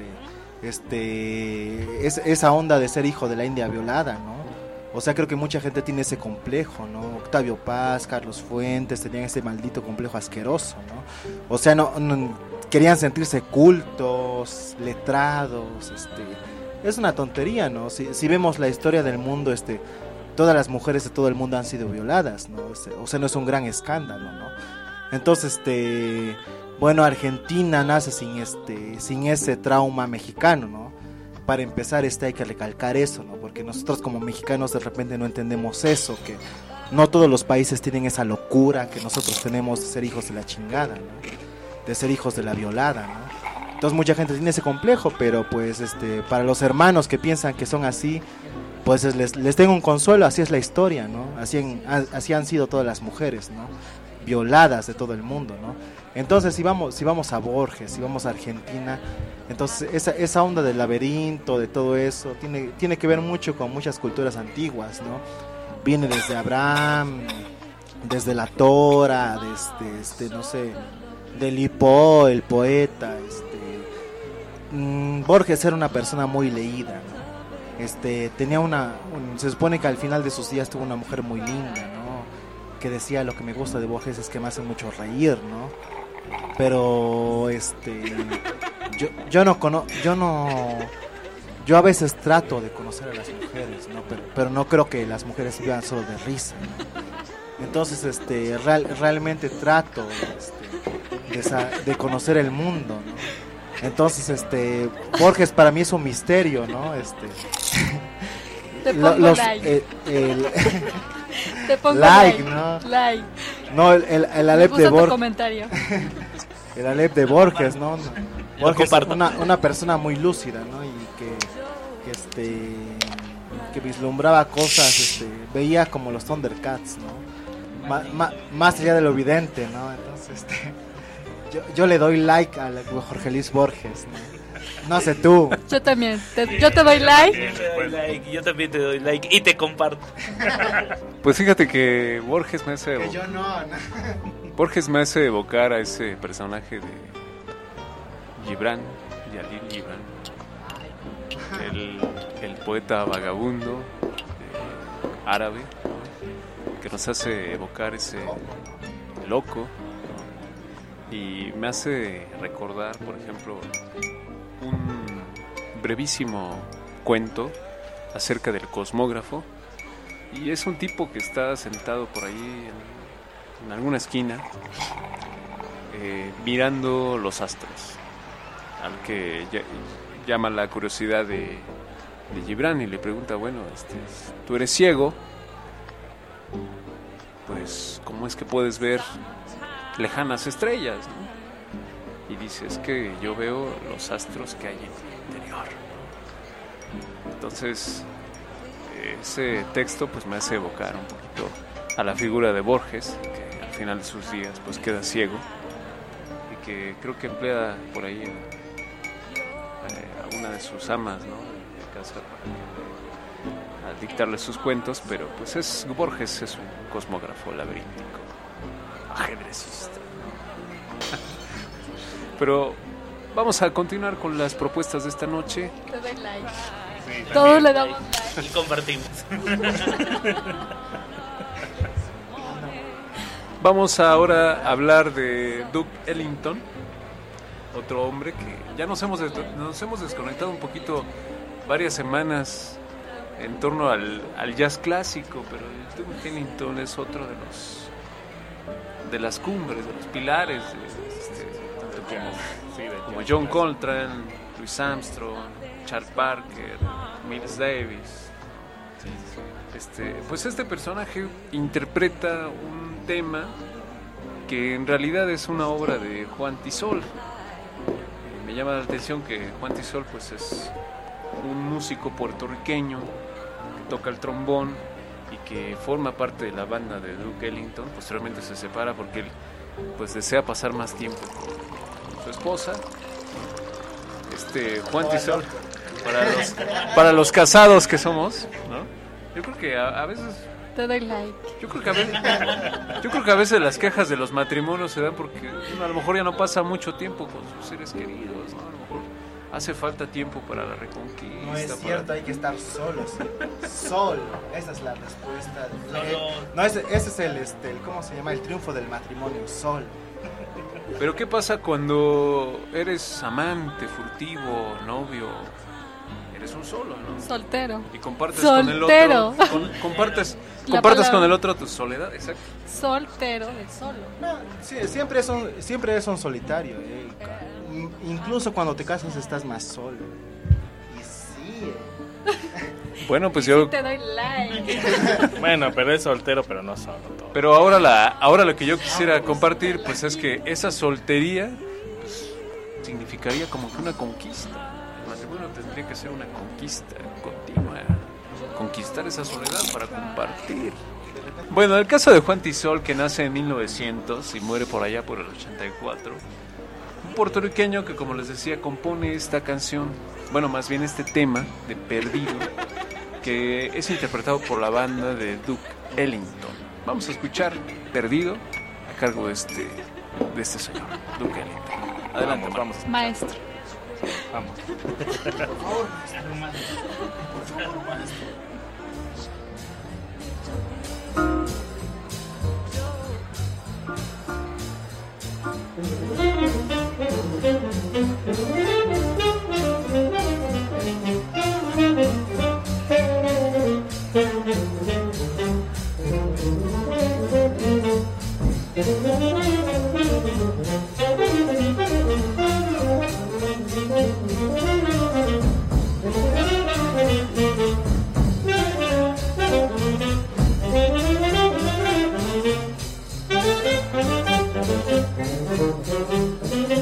este, es, esa onda de ser hijo de la India violada, ¿no? O sea, creo que mucha gente tiene ese complejo, ¿no? Octavio Paz, Carlos Fuentes tenían ese maldito complejo asqueroso, ¿no? O sea, no, no- querían sentirse cultos, letrados, este, es una tontería, ¿no? Si, si vemos la historia del mundo, este, todas las mujeres de todo el mundo han sido violadas, ¿no? Este, o sea, no es un gran escándalo, ¿no? Entonces, este, bueno, Argentina nace sin este, sin ese trauma mexicano, ¿no? Para empezar, este, hay que recalcar eso, ¿no? Porque nosotros como mexicanos de repente no entendemos eso, que no todos los países tienen esa locura que nosotros tenemos de ser hijos de la chingada, ¿no? De ser hijos de la violada, ¿no? Entonces mucha gente tiene ese complejo, pero pues este, para los hermanos que piensan que son así, pues es- les, les tengo un consuelo, así es la historia, ¿no? Así, en- a- así han sido todas las mujeres, ¿no? Violadas de todo el mundo, ¿no? Entonces si vamos, si vamos a Borges, si vamos a Argentina, entonces esa, esa onda del laberinto, de todo eso, tiene, tiene que ver mucho con muchas culturas antiguas, ¿no? Viene desde Abraham, desde la Torah, desde, este, no sé, del Hipó, el poeta, este, mm, Borges era una persona muy leída, ¿no? Este, tenía una, un- se supone que al final de sus días tuvo una mujer muy linda, ¿no? Que decía, lo que me gusta de Borges es que me hace mucho reír, ¿no? Pero, este, yo, yo no cono, yo no, yo a veces trato de conocer a las mujeres, ¿no? Pero, pero no creo que las mujeres vivan solo de risa, ¿no? Entonces, este, real, realmente trato, este, de, sa- de conocer el mundo, ¿no? Entonces, este, Borges para mí es un misterio, ¿no? Este, Te lo- pongo los- like. eh, el- Te pongo like, like. ¿no? Like. no, el, el, el Me Alep gusta de tu Borges. comentario. el Aleph de Borges, ¿no? Borges, comparto. una, una persona muy lúcida, ¿no? Y que, que este que vislumbraba cosas, este, veía como los Thundercats, ¿no? Ma- ma- más allá de lo evidente, ¿no? Entonces, este, yo, yo le doy like a la- Jorge Luis Borges, ¿no? No sé tú. Yo también. Te- yo te doy like. Yo te doy like, yo también te doy like y te comparto. Pues fíjate que Borges me hace Que yo no, no. Borges me hace evocar a ese personaje de Gibran, Jalil Gibran, el, el poeta vagabundo eh, árabe, ¿no? Que nos hace evocar ese loco, ¿no? Y me hace recordar, por ejemplo, un brevísimo cuento acerca del cosmógrafo, y es un tipo que está sentado por ahí en, en alguna esquina eh, mirando los astros, al que ya- llama la curiosidad de, de Gibran y le pregunta, bueno, este, tú eres ciego, pues ¿cómo es que puedes ver lejanas estrellas, ¿no? Y dice, es que yo veo los astros que hay en el interior. Entonces, ese texto pues me hace evocar un poquito a la figura de Borges, que al final de sus días pues queda ciego, y que creo que emplea por ahí eh, a una de sus amas, ¿no? De casa para a dictarle sus cuentos, pero pues es Borges es un cosmógrafo laberíntico, ajedrecista. Pero vamos a continuar con las propuestas de esta noche. Te doy like. Todos le damos like. Y compartimos. Vamos ahora a hablar de Duke Ellington, otro hombre que ya nos hemos, des- nos hemos desconectado un poquito varias semanas en torno al, al jazz clásico, pero el Duke Ellington es otro de los de las cumbres, de los pilares, de, este, tanto como, como John Coltrane, Louis Armstrong, Charles Parker, Miles Davis. Este, pues este personaje interpreta un tema que en realidad es una obra de Juan Tisol. Me llama la atención que Juan Tisol pues es un músico puertorriqueño que toca el trombón y que forma parte de la banda de Duke Ellington. Posteriormente se separa porque él pues desea pasar más tiempo con su esposa. Este Juan Tisol, para los, para los casados que somos, ¿no? Yo creo que a, a veces Te doy like. Yo creo que a veces, yo creo que a veces las quejas de los matrimonios se dan porque uno a lo mejor ya no pasa mucho tiempo con sus seres queridos, ¿no? A lo mejor hace falta tiempo para la reconquista. No es para- cierto, hay que estar solos. Solo. Esa es la respuesta. Solo. No, ese, ese es el, este, el, ¿cómo se llama? El triunfo del matrimonio. Solo. Pero ¿qué pasa cuando eres amante, furtivo, novio? Eres un solo, ¿no? Soltero. Y compartes Soltero. con el otro, con- compartes, La compartes palabra. con el otro tu soledad, exacto. Soltero de solo. No, sí, siempre es un, siempre es un solitario. eh. In- Incluso cuando te casas estás más solo. Y sí. eh. Bueno, pues yo, Te doy like. Bueno, pero es soltero, pero no solo todo. pero ahora la, ahora lo que yo quisiera compartir, pues es que esa soltería, pues, significaría como que una conquista. El matrimonio tendría que ser una conquista continua, conquistar esa soledad para compartir. Bueno, el caso de Juan Tisol, que nace en mil novecientos y muere por allá por el ochenta y cuatro, un puertorriqueño que, como les decía, compone esta canción, bueno, más bien este tema de Perdido, que es interpretado por la banda de Duke Ellington. Vamos a escuchar Perdido a cargo de este, de este señor, Duke Ellington. Adelante, Vamos, vamos. vamos, Maestro. vamos. Thank you.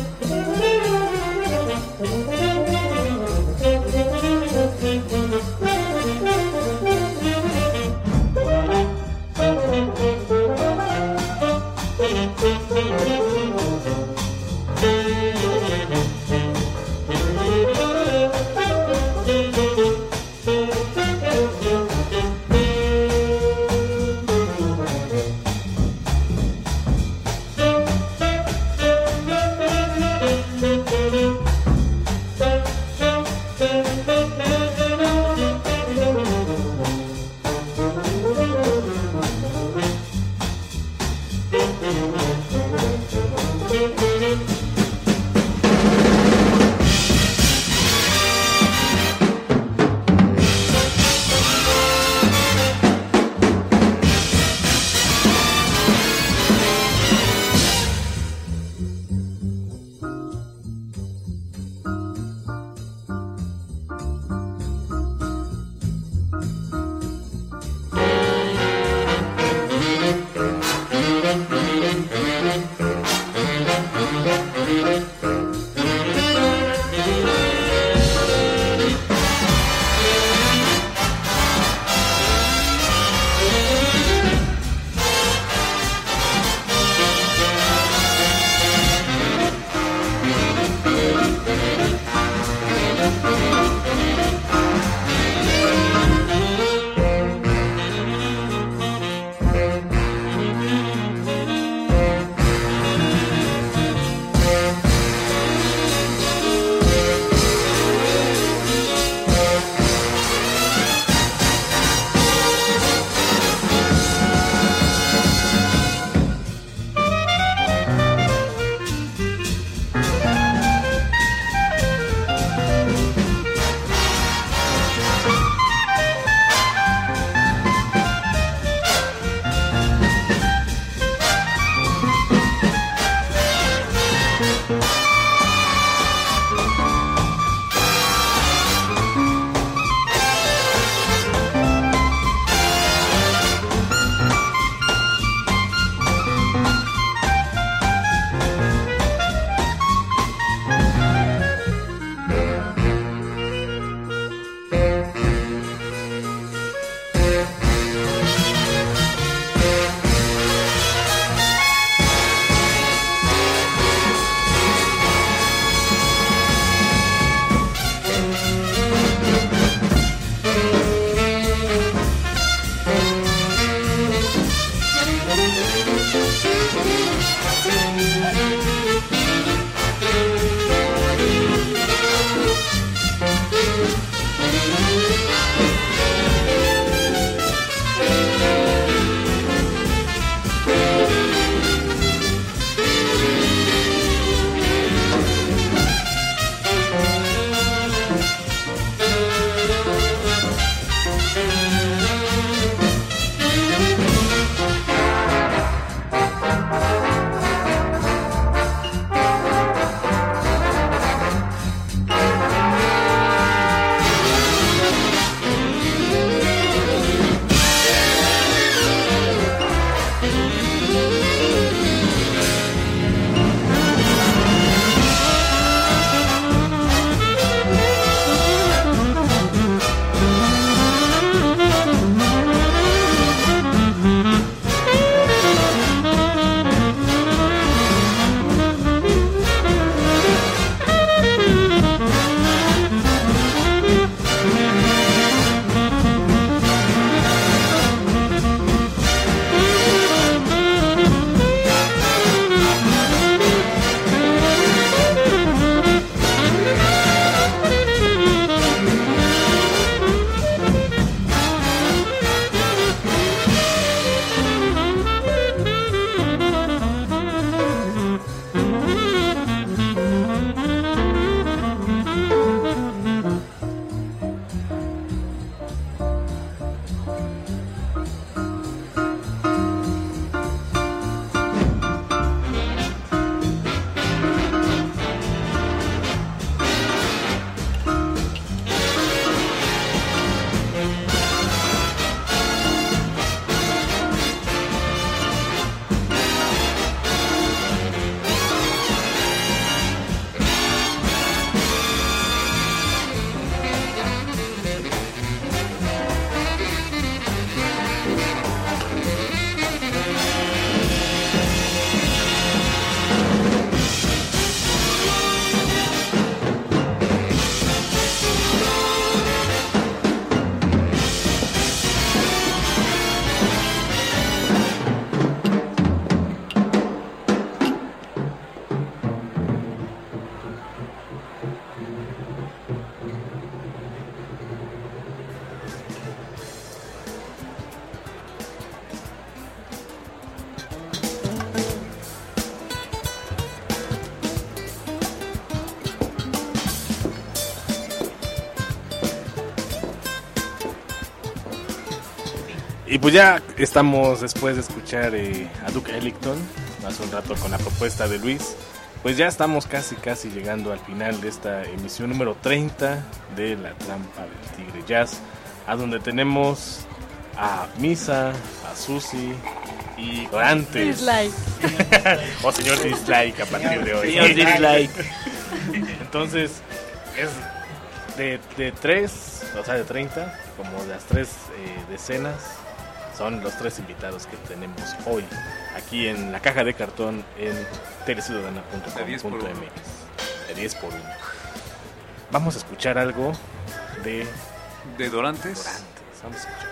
Y pues ya estamos después de escuchar eh, a Duke Ellington hace un rato con la propuesta de Luis. Pues ya estamos casi casi llegando al final de esta emisión número treinta de La Trampa del Tigre Jazz, a donde tenemos a Misa, a Susi y Dorantes. Dislike. O señor Dislike a partir de hoy. Señor Dislike. Entonces, es de, de tres, o sea, de treinta, como de las tres eh, decenas, son los tres invitados que tenemos hoy, aquí en la caja de cartón en teleciudadana punto com punto m x. De diez por uno. Vamos a escuchar algo de... ¿De Dorantes? Dorantes. Vamos a escuchar.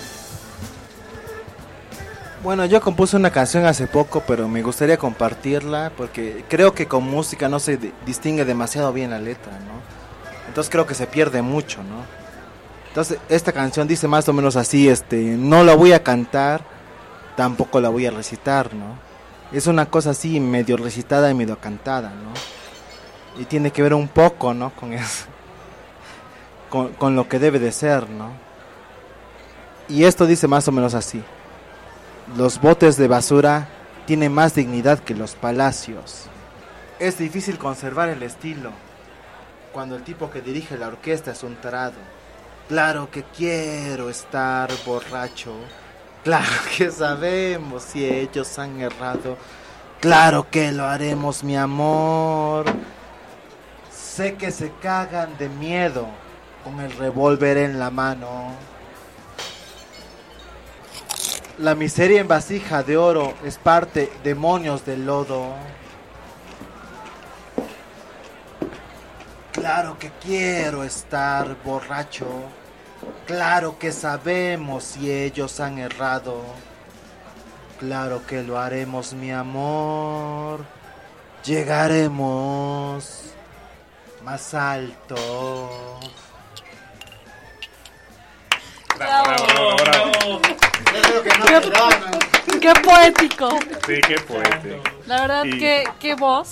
Bueno, yo compuse una canción hace poco, pero me gustaría compartirla porque creo que con música no se de- distingue demasiado bien la letra, ¿no? Entonces creo que se pierde mucho, ¿no? Entonces esta canción dice más o menos así, este, no la voy a cantar, tampoco la voy a recitar, ¿no? Es una cosa así medio recitada y medio cantada, ¿no? Y tiene que ver un poco, ¿no? Con eso, con, con lo que debe de ser, ¿no? Y esto dice más o menos así. Los botes de basura tienen más dignidad que los palacios. Es difícil conservar el estilo cuando el tipo que dirige la orquesta es un tarado. Claro que quiero estar borracho. Claro que sabemos si ellos han errado. Claro que lo haremos, mi amor. Sé que se cagan de miedo con el revólver en la mano. La miseria en vasija de oro es parte, demonios del lodo. Claro que quiero estar borracho. Claro que sabemos si ellos han errado. Claro que lo haremos, mi amor. Llegaremos más alto. Bravo, bravo, bravo. Qué, qué poético. Sí, qué poético. La verdad, Y- qué, qué voz.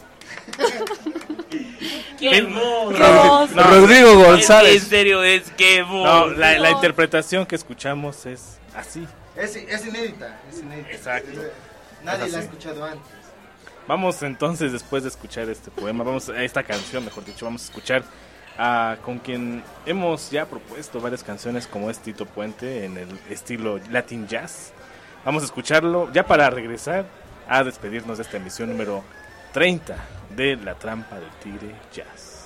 ¡Qué hermoso! Qué voz. No, Rodrigo Es que González. en serio, es que No, vos. la, la interpretación que escuchamos es así. Es, es inédita, es inédita. Exacto. Nadie Es la ha así. escuchado antes. Vamos entonces, después de escuchar este poema, vamos a esta canción, mejor dicho, vamos a escuchar a con quien hemos ya propuesto varias canciones como es Tito Puente en el estilo Latin Jazz. Vamos a escucharlo ya para regresar a despedirnos de esta emisión número treinta de La Trampa del Tigre Jazz.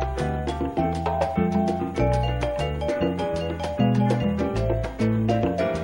Thank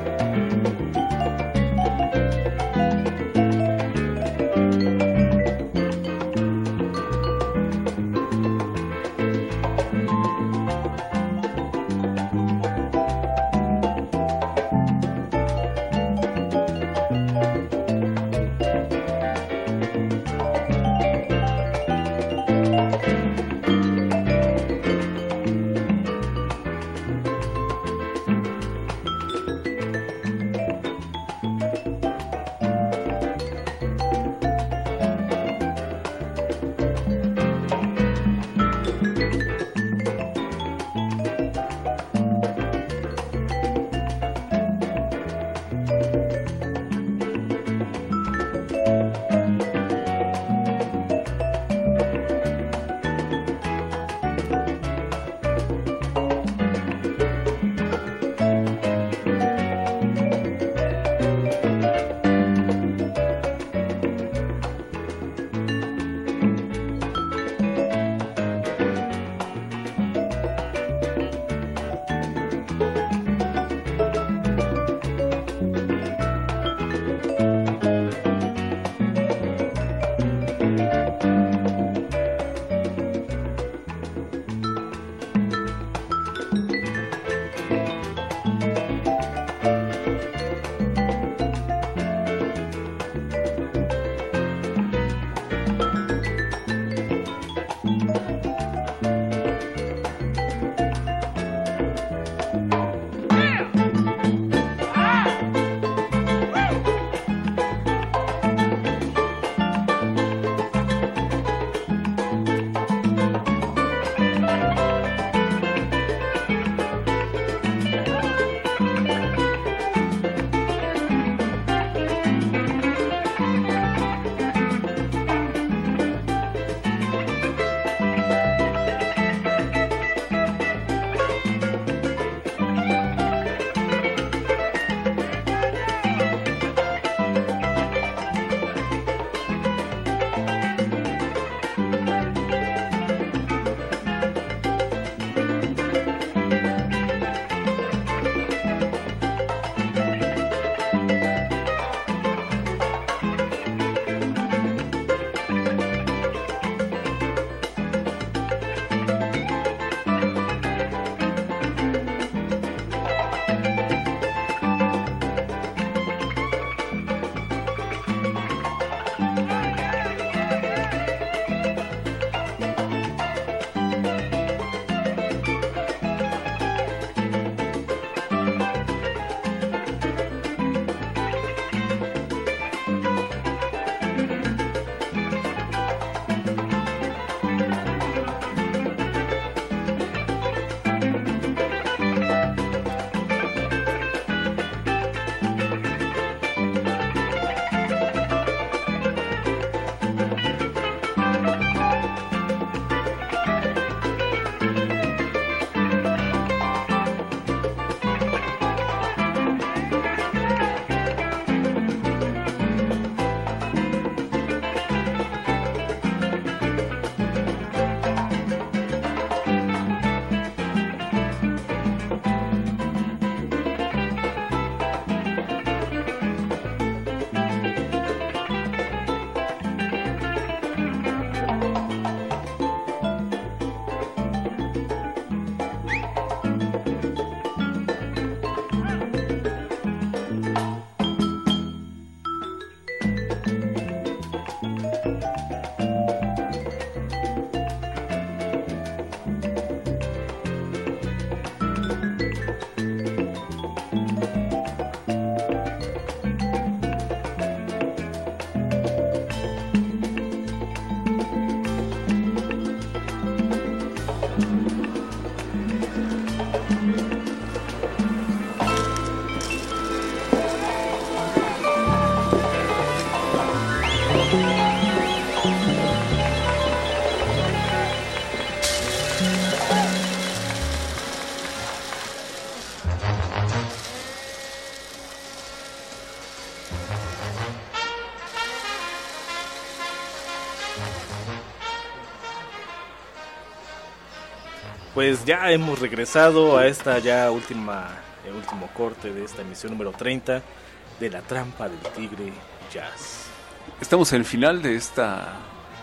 Pues ya hemos regresado a esta ya última, el último corte de esta emisión número treinta de La Trampa del Tigre Jazz. Estamos en el final de esta,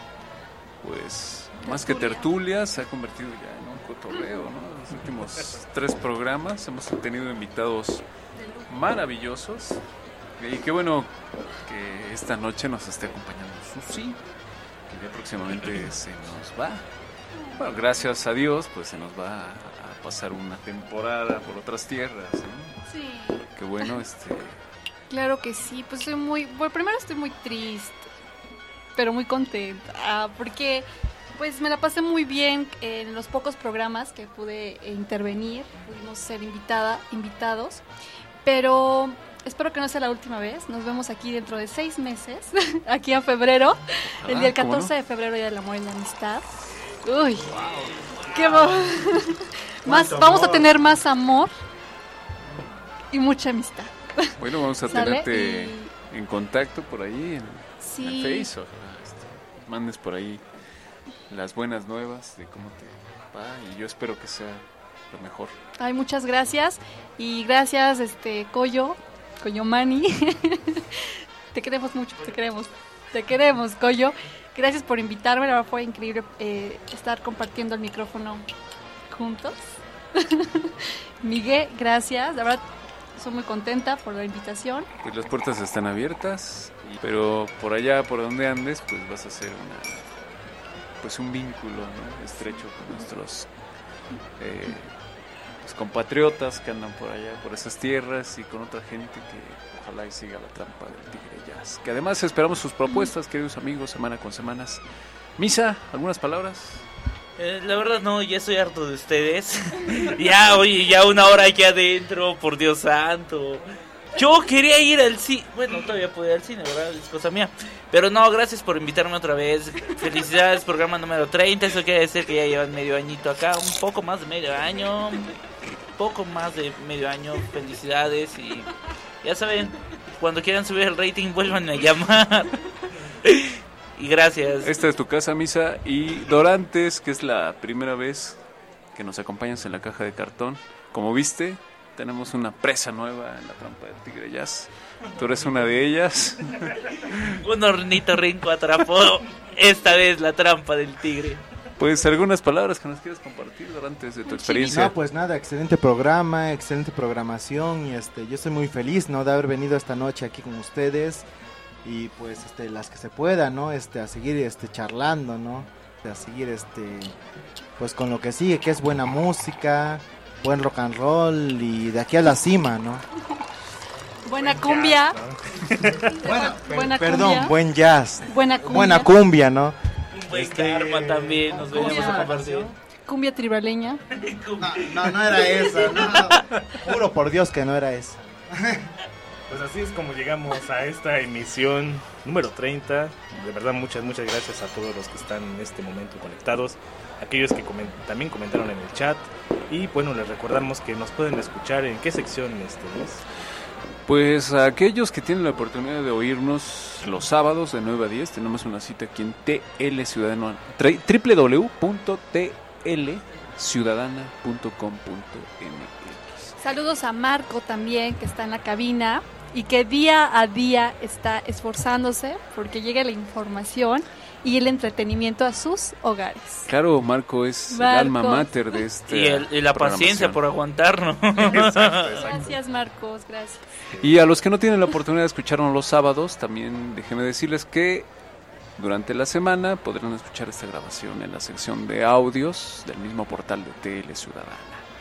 pues, más que tertulia, se ha convertido ya en un cotorreo, ¿no? Los últimos tres programas hemos tenido invitados maravillosos. Y qué bueno que esta noche nos esté acompañando Susi, que ya próximamente se nos va. Bueno, gracias a Dios, pues se nos va a, a pasar una temporada por otras tierras, ¿no? Sí. Qué bueno, este... Claro que sí, pues estoy muy... Bueno, primero estoy muy triste, pero muy contenta, ah, porque pues me la pasé muy bien en los pocos programas que pude intervenir, pudimos ser invitada, invitados, pero... Espero que no sea la última vez. Nos vemos aquí dentro de seis meses, aquí en febrero, el día del catorce de febrero, Día del Amor y la Amistad. Uy, wow. Qué bo- más, vamos a tener más amor y mucha amistad. Bueno, vamos a ¿Sale? tenerte y... en contacto por ahí, en, sí. en el Face, o este, mandes por ahí las buenas nuevas de cómo te va, y yo espero que sea lo mejor. Ay, muchas gracias, y gracias, este, Coyo, Coyo Mani. Te queremos mucho, te queremos, te queremos, Coyo. Gracias por invitarme, la verdad fue increíble eh, estar compartiendo el micrófono juntos. Miguel, gracias, la verdad soy muy contenta por la invitación. Pues las puertas están abiertas, pero por allá, por donde andes, pues vas a hacer una, pues un vínculo, ¿no? Estrecho con nuestros eh, pues compatriotas que andan por allá, por esas tierras, y con otra gente que ojalá y siga la trampa del Tigre Jazz. Que además esperamos sus propuestas, queridos amigos, semana con semanas. Misa, ¿algunas palabras? Eh, la verdad no, ya estoy harto de ustedes. Ya, oye, ya una hora aquí adentro, por Dios santo. Yo quería ir al cine, bueno, todavía puedo ir al cine, ¿verdad? Es cosa mía. Pero no, gracias por invitarme otra vez. Felicidades, programa número treinta. Eso quiere decir que ya llevan medio añito acá, un poco más de medio año. Un poco más de medio año. Felicidades y ya saben, cuando quieran subir el rating, vuelvan a llamar. Y gracias. Esta es tu casa, Misa. Y Dorantes, que es la primera vez que nos acompañas en la caja de cartón. Como viste, tenemos una presa nueva en la trampa del Tigre Jazz. Tú eres una de ellas. Un ornitorrinco atrapó esta vez la trampa del tigre. Pues algunas palabras que nos quieras compartir, Dorantes, de tu experiencia. No, pues nada, excelente programa, excelente programación, y este, yo estoy muy feliz, ¿no?, de haber venido esta noche aquí con ustedes, y pues este, las que se pueda, ¿no?, este, a seguir este, charlando, ¿no?, a seguir este, pues con lo que sigue, que es buena música, buen rock and roll, y de aquí a la cima, ¿no? Buena cumbia. Bueno, buena perdón, cumbia. buen jazz. Buena cumbia. Buena cumbia, ¿no? Un buen karma también, nos venimos a compartir. Cumbia tribaleña. No, no, no era esa, no. Juro por Dios que no era esa. Pues así es como llegamos a esta emisión número treinta. De verdad, muchas, muchas gracias a todos los que están en este momento conectados, aquellos que coment- también comentaron en el chat. Y bueno, les recordamos que nos pueden escuchar en qué sección este mes. Pues a aquellos que tienen la oportunidad de oírnos los sábados de nueve a diez, tenemos una cita aquí en T L Ciudadano, doble u doble u doble u punto t l ciudadana punto com punto m x. Saludos a Marco también, que está en la cabina y que día a día está esforzándose porque llegue la información y el entretenimiento a sus hogares. Claro, Marco es Marco. el alma mater de este. Y, el, y la paciencia por aguantarnos. Exacto, exacto. Gracias, Marcos, gracias. Y a los que no tienen la oportunidad de escucharnos los sábados, también déjenme decirles que durante la semana podrán escuchar esta grabación en la sección de audios del mismo portal de T L Ciudadana.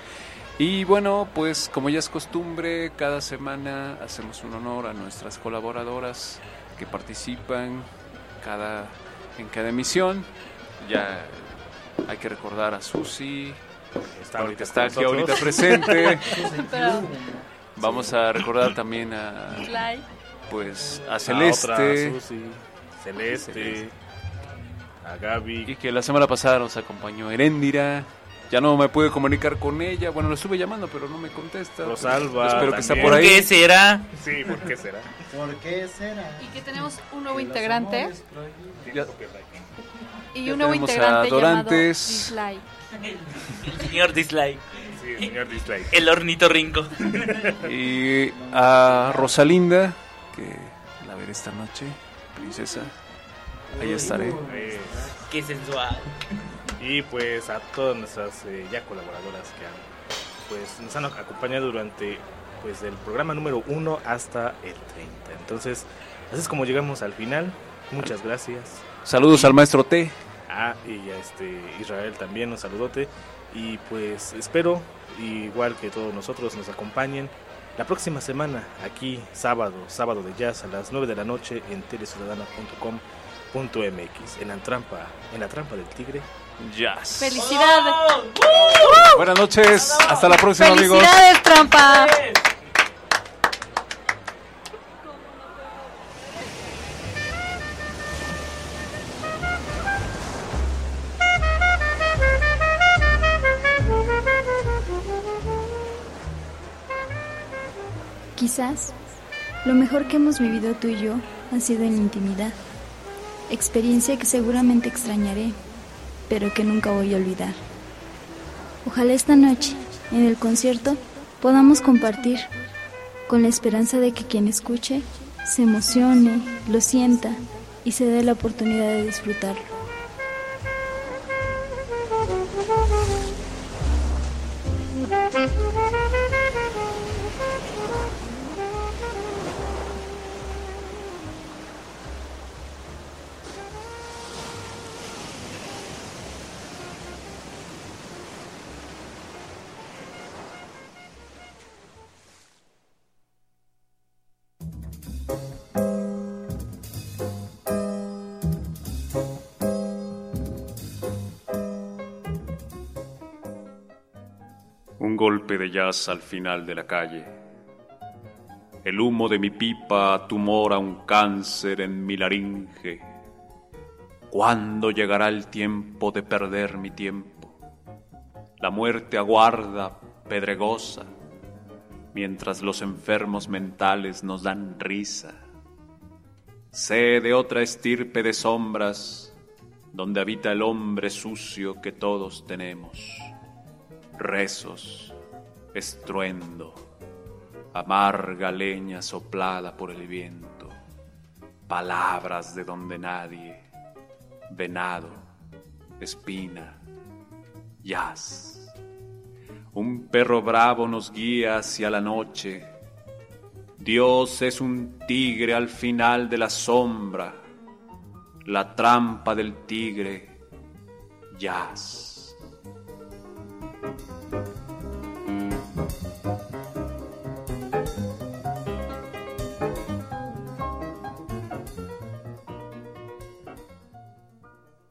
Y bueno, pues como ya es costumbre, cada semana hacemos un honor a nuestras colaboradoras que participan cada, en cada emisión. Ya hay que recordar a Susi, Está porque ahorita está con aquí nosotros. ahorita presente. Pero, Vamos a recordar también a, Clay, pues, a A Celeste, otra, Susi, Celeste, a Gaby. y que la semana pasada nos acompañó Heréndira. Ya no me pude comunicar con ella. Bueno, la estuve llamando, pero no me contesta. Rosalba, Espero que está también. por ¿Por qué ahí. será? Sí, ¿por qué será? ¿Por qué será? y que tenemos un nuevo integrante Ya- y ya un nuevo tenemos a integrante llamado Dorantes. Dislike. El, el señor Dislike. Sí, el señor Dislike. El ornitorrinco. Y a Rosalinda, que la veré esta noche, princesa. Ahí estaré. Eh, Qué sensual. Y pues a todas nuestras eh, ya colaboradoras que han, pues, nos han acompañado durante pues el programa número uno hasta el treinta. Entonces, así es como llegamos al final. Muchas gracias. Saludos al maestro T. Ah, y a este Israel también, un saludote. Y pues espero, igual que todos nosotros, nos acompañen la próxima semana, aquí, sábado, sábado de jazz a las nueve de la noche en teleciudadana punto com punto m x, en la trampa, en la trampa del tigre. Jazz. ¡Felicidades! Buenas noches, hasta la próxima, amigos. ¡Felicidades, trampa! Quizás lo mejor que hemos vivido tú y yo ha sido en intimidad, experiencia que seguramente extrañaré, pero que nunca voy a olvidar. Ojalá esta noche, en el concierto, podamos compartir, con la esperanza de que quien escuche se emocione, lo sienta y se dé la oportunidad de disfrutarlo. Un golpe de jazz al final de la calle. El humo de mi pipa tumora un cáncer en mi laringe. ¿Cuándo llegará el tiempo de perder mi tiempo? La muerte aguarda, pedregosa, mientras los enfermos mentales nos dan risa. Sé de otra estirpe de sombras, donde habita el hombre sucio que todos tenemos. Rezos, estruendo, amarga leña soplada por el viento, palabras de donde nadie, venado, espina, jazz. Un perro bravo nos guía hacia la noche. Dios es un tigre al final de la sombra, la trampa del tigre, jazz.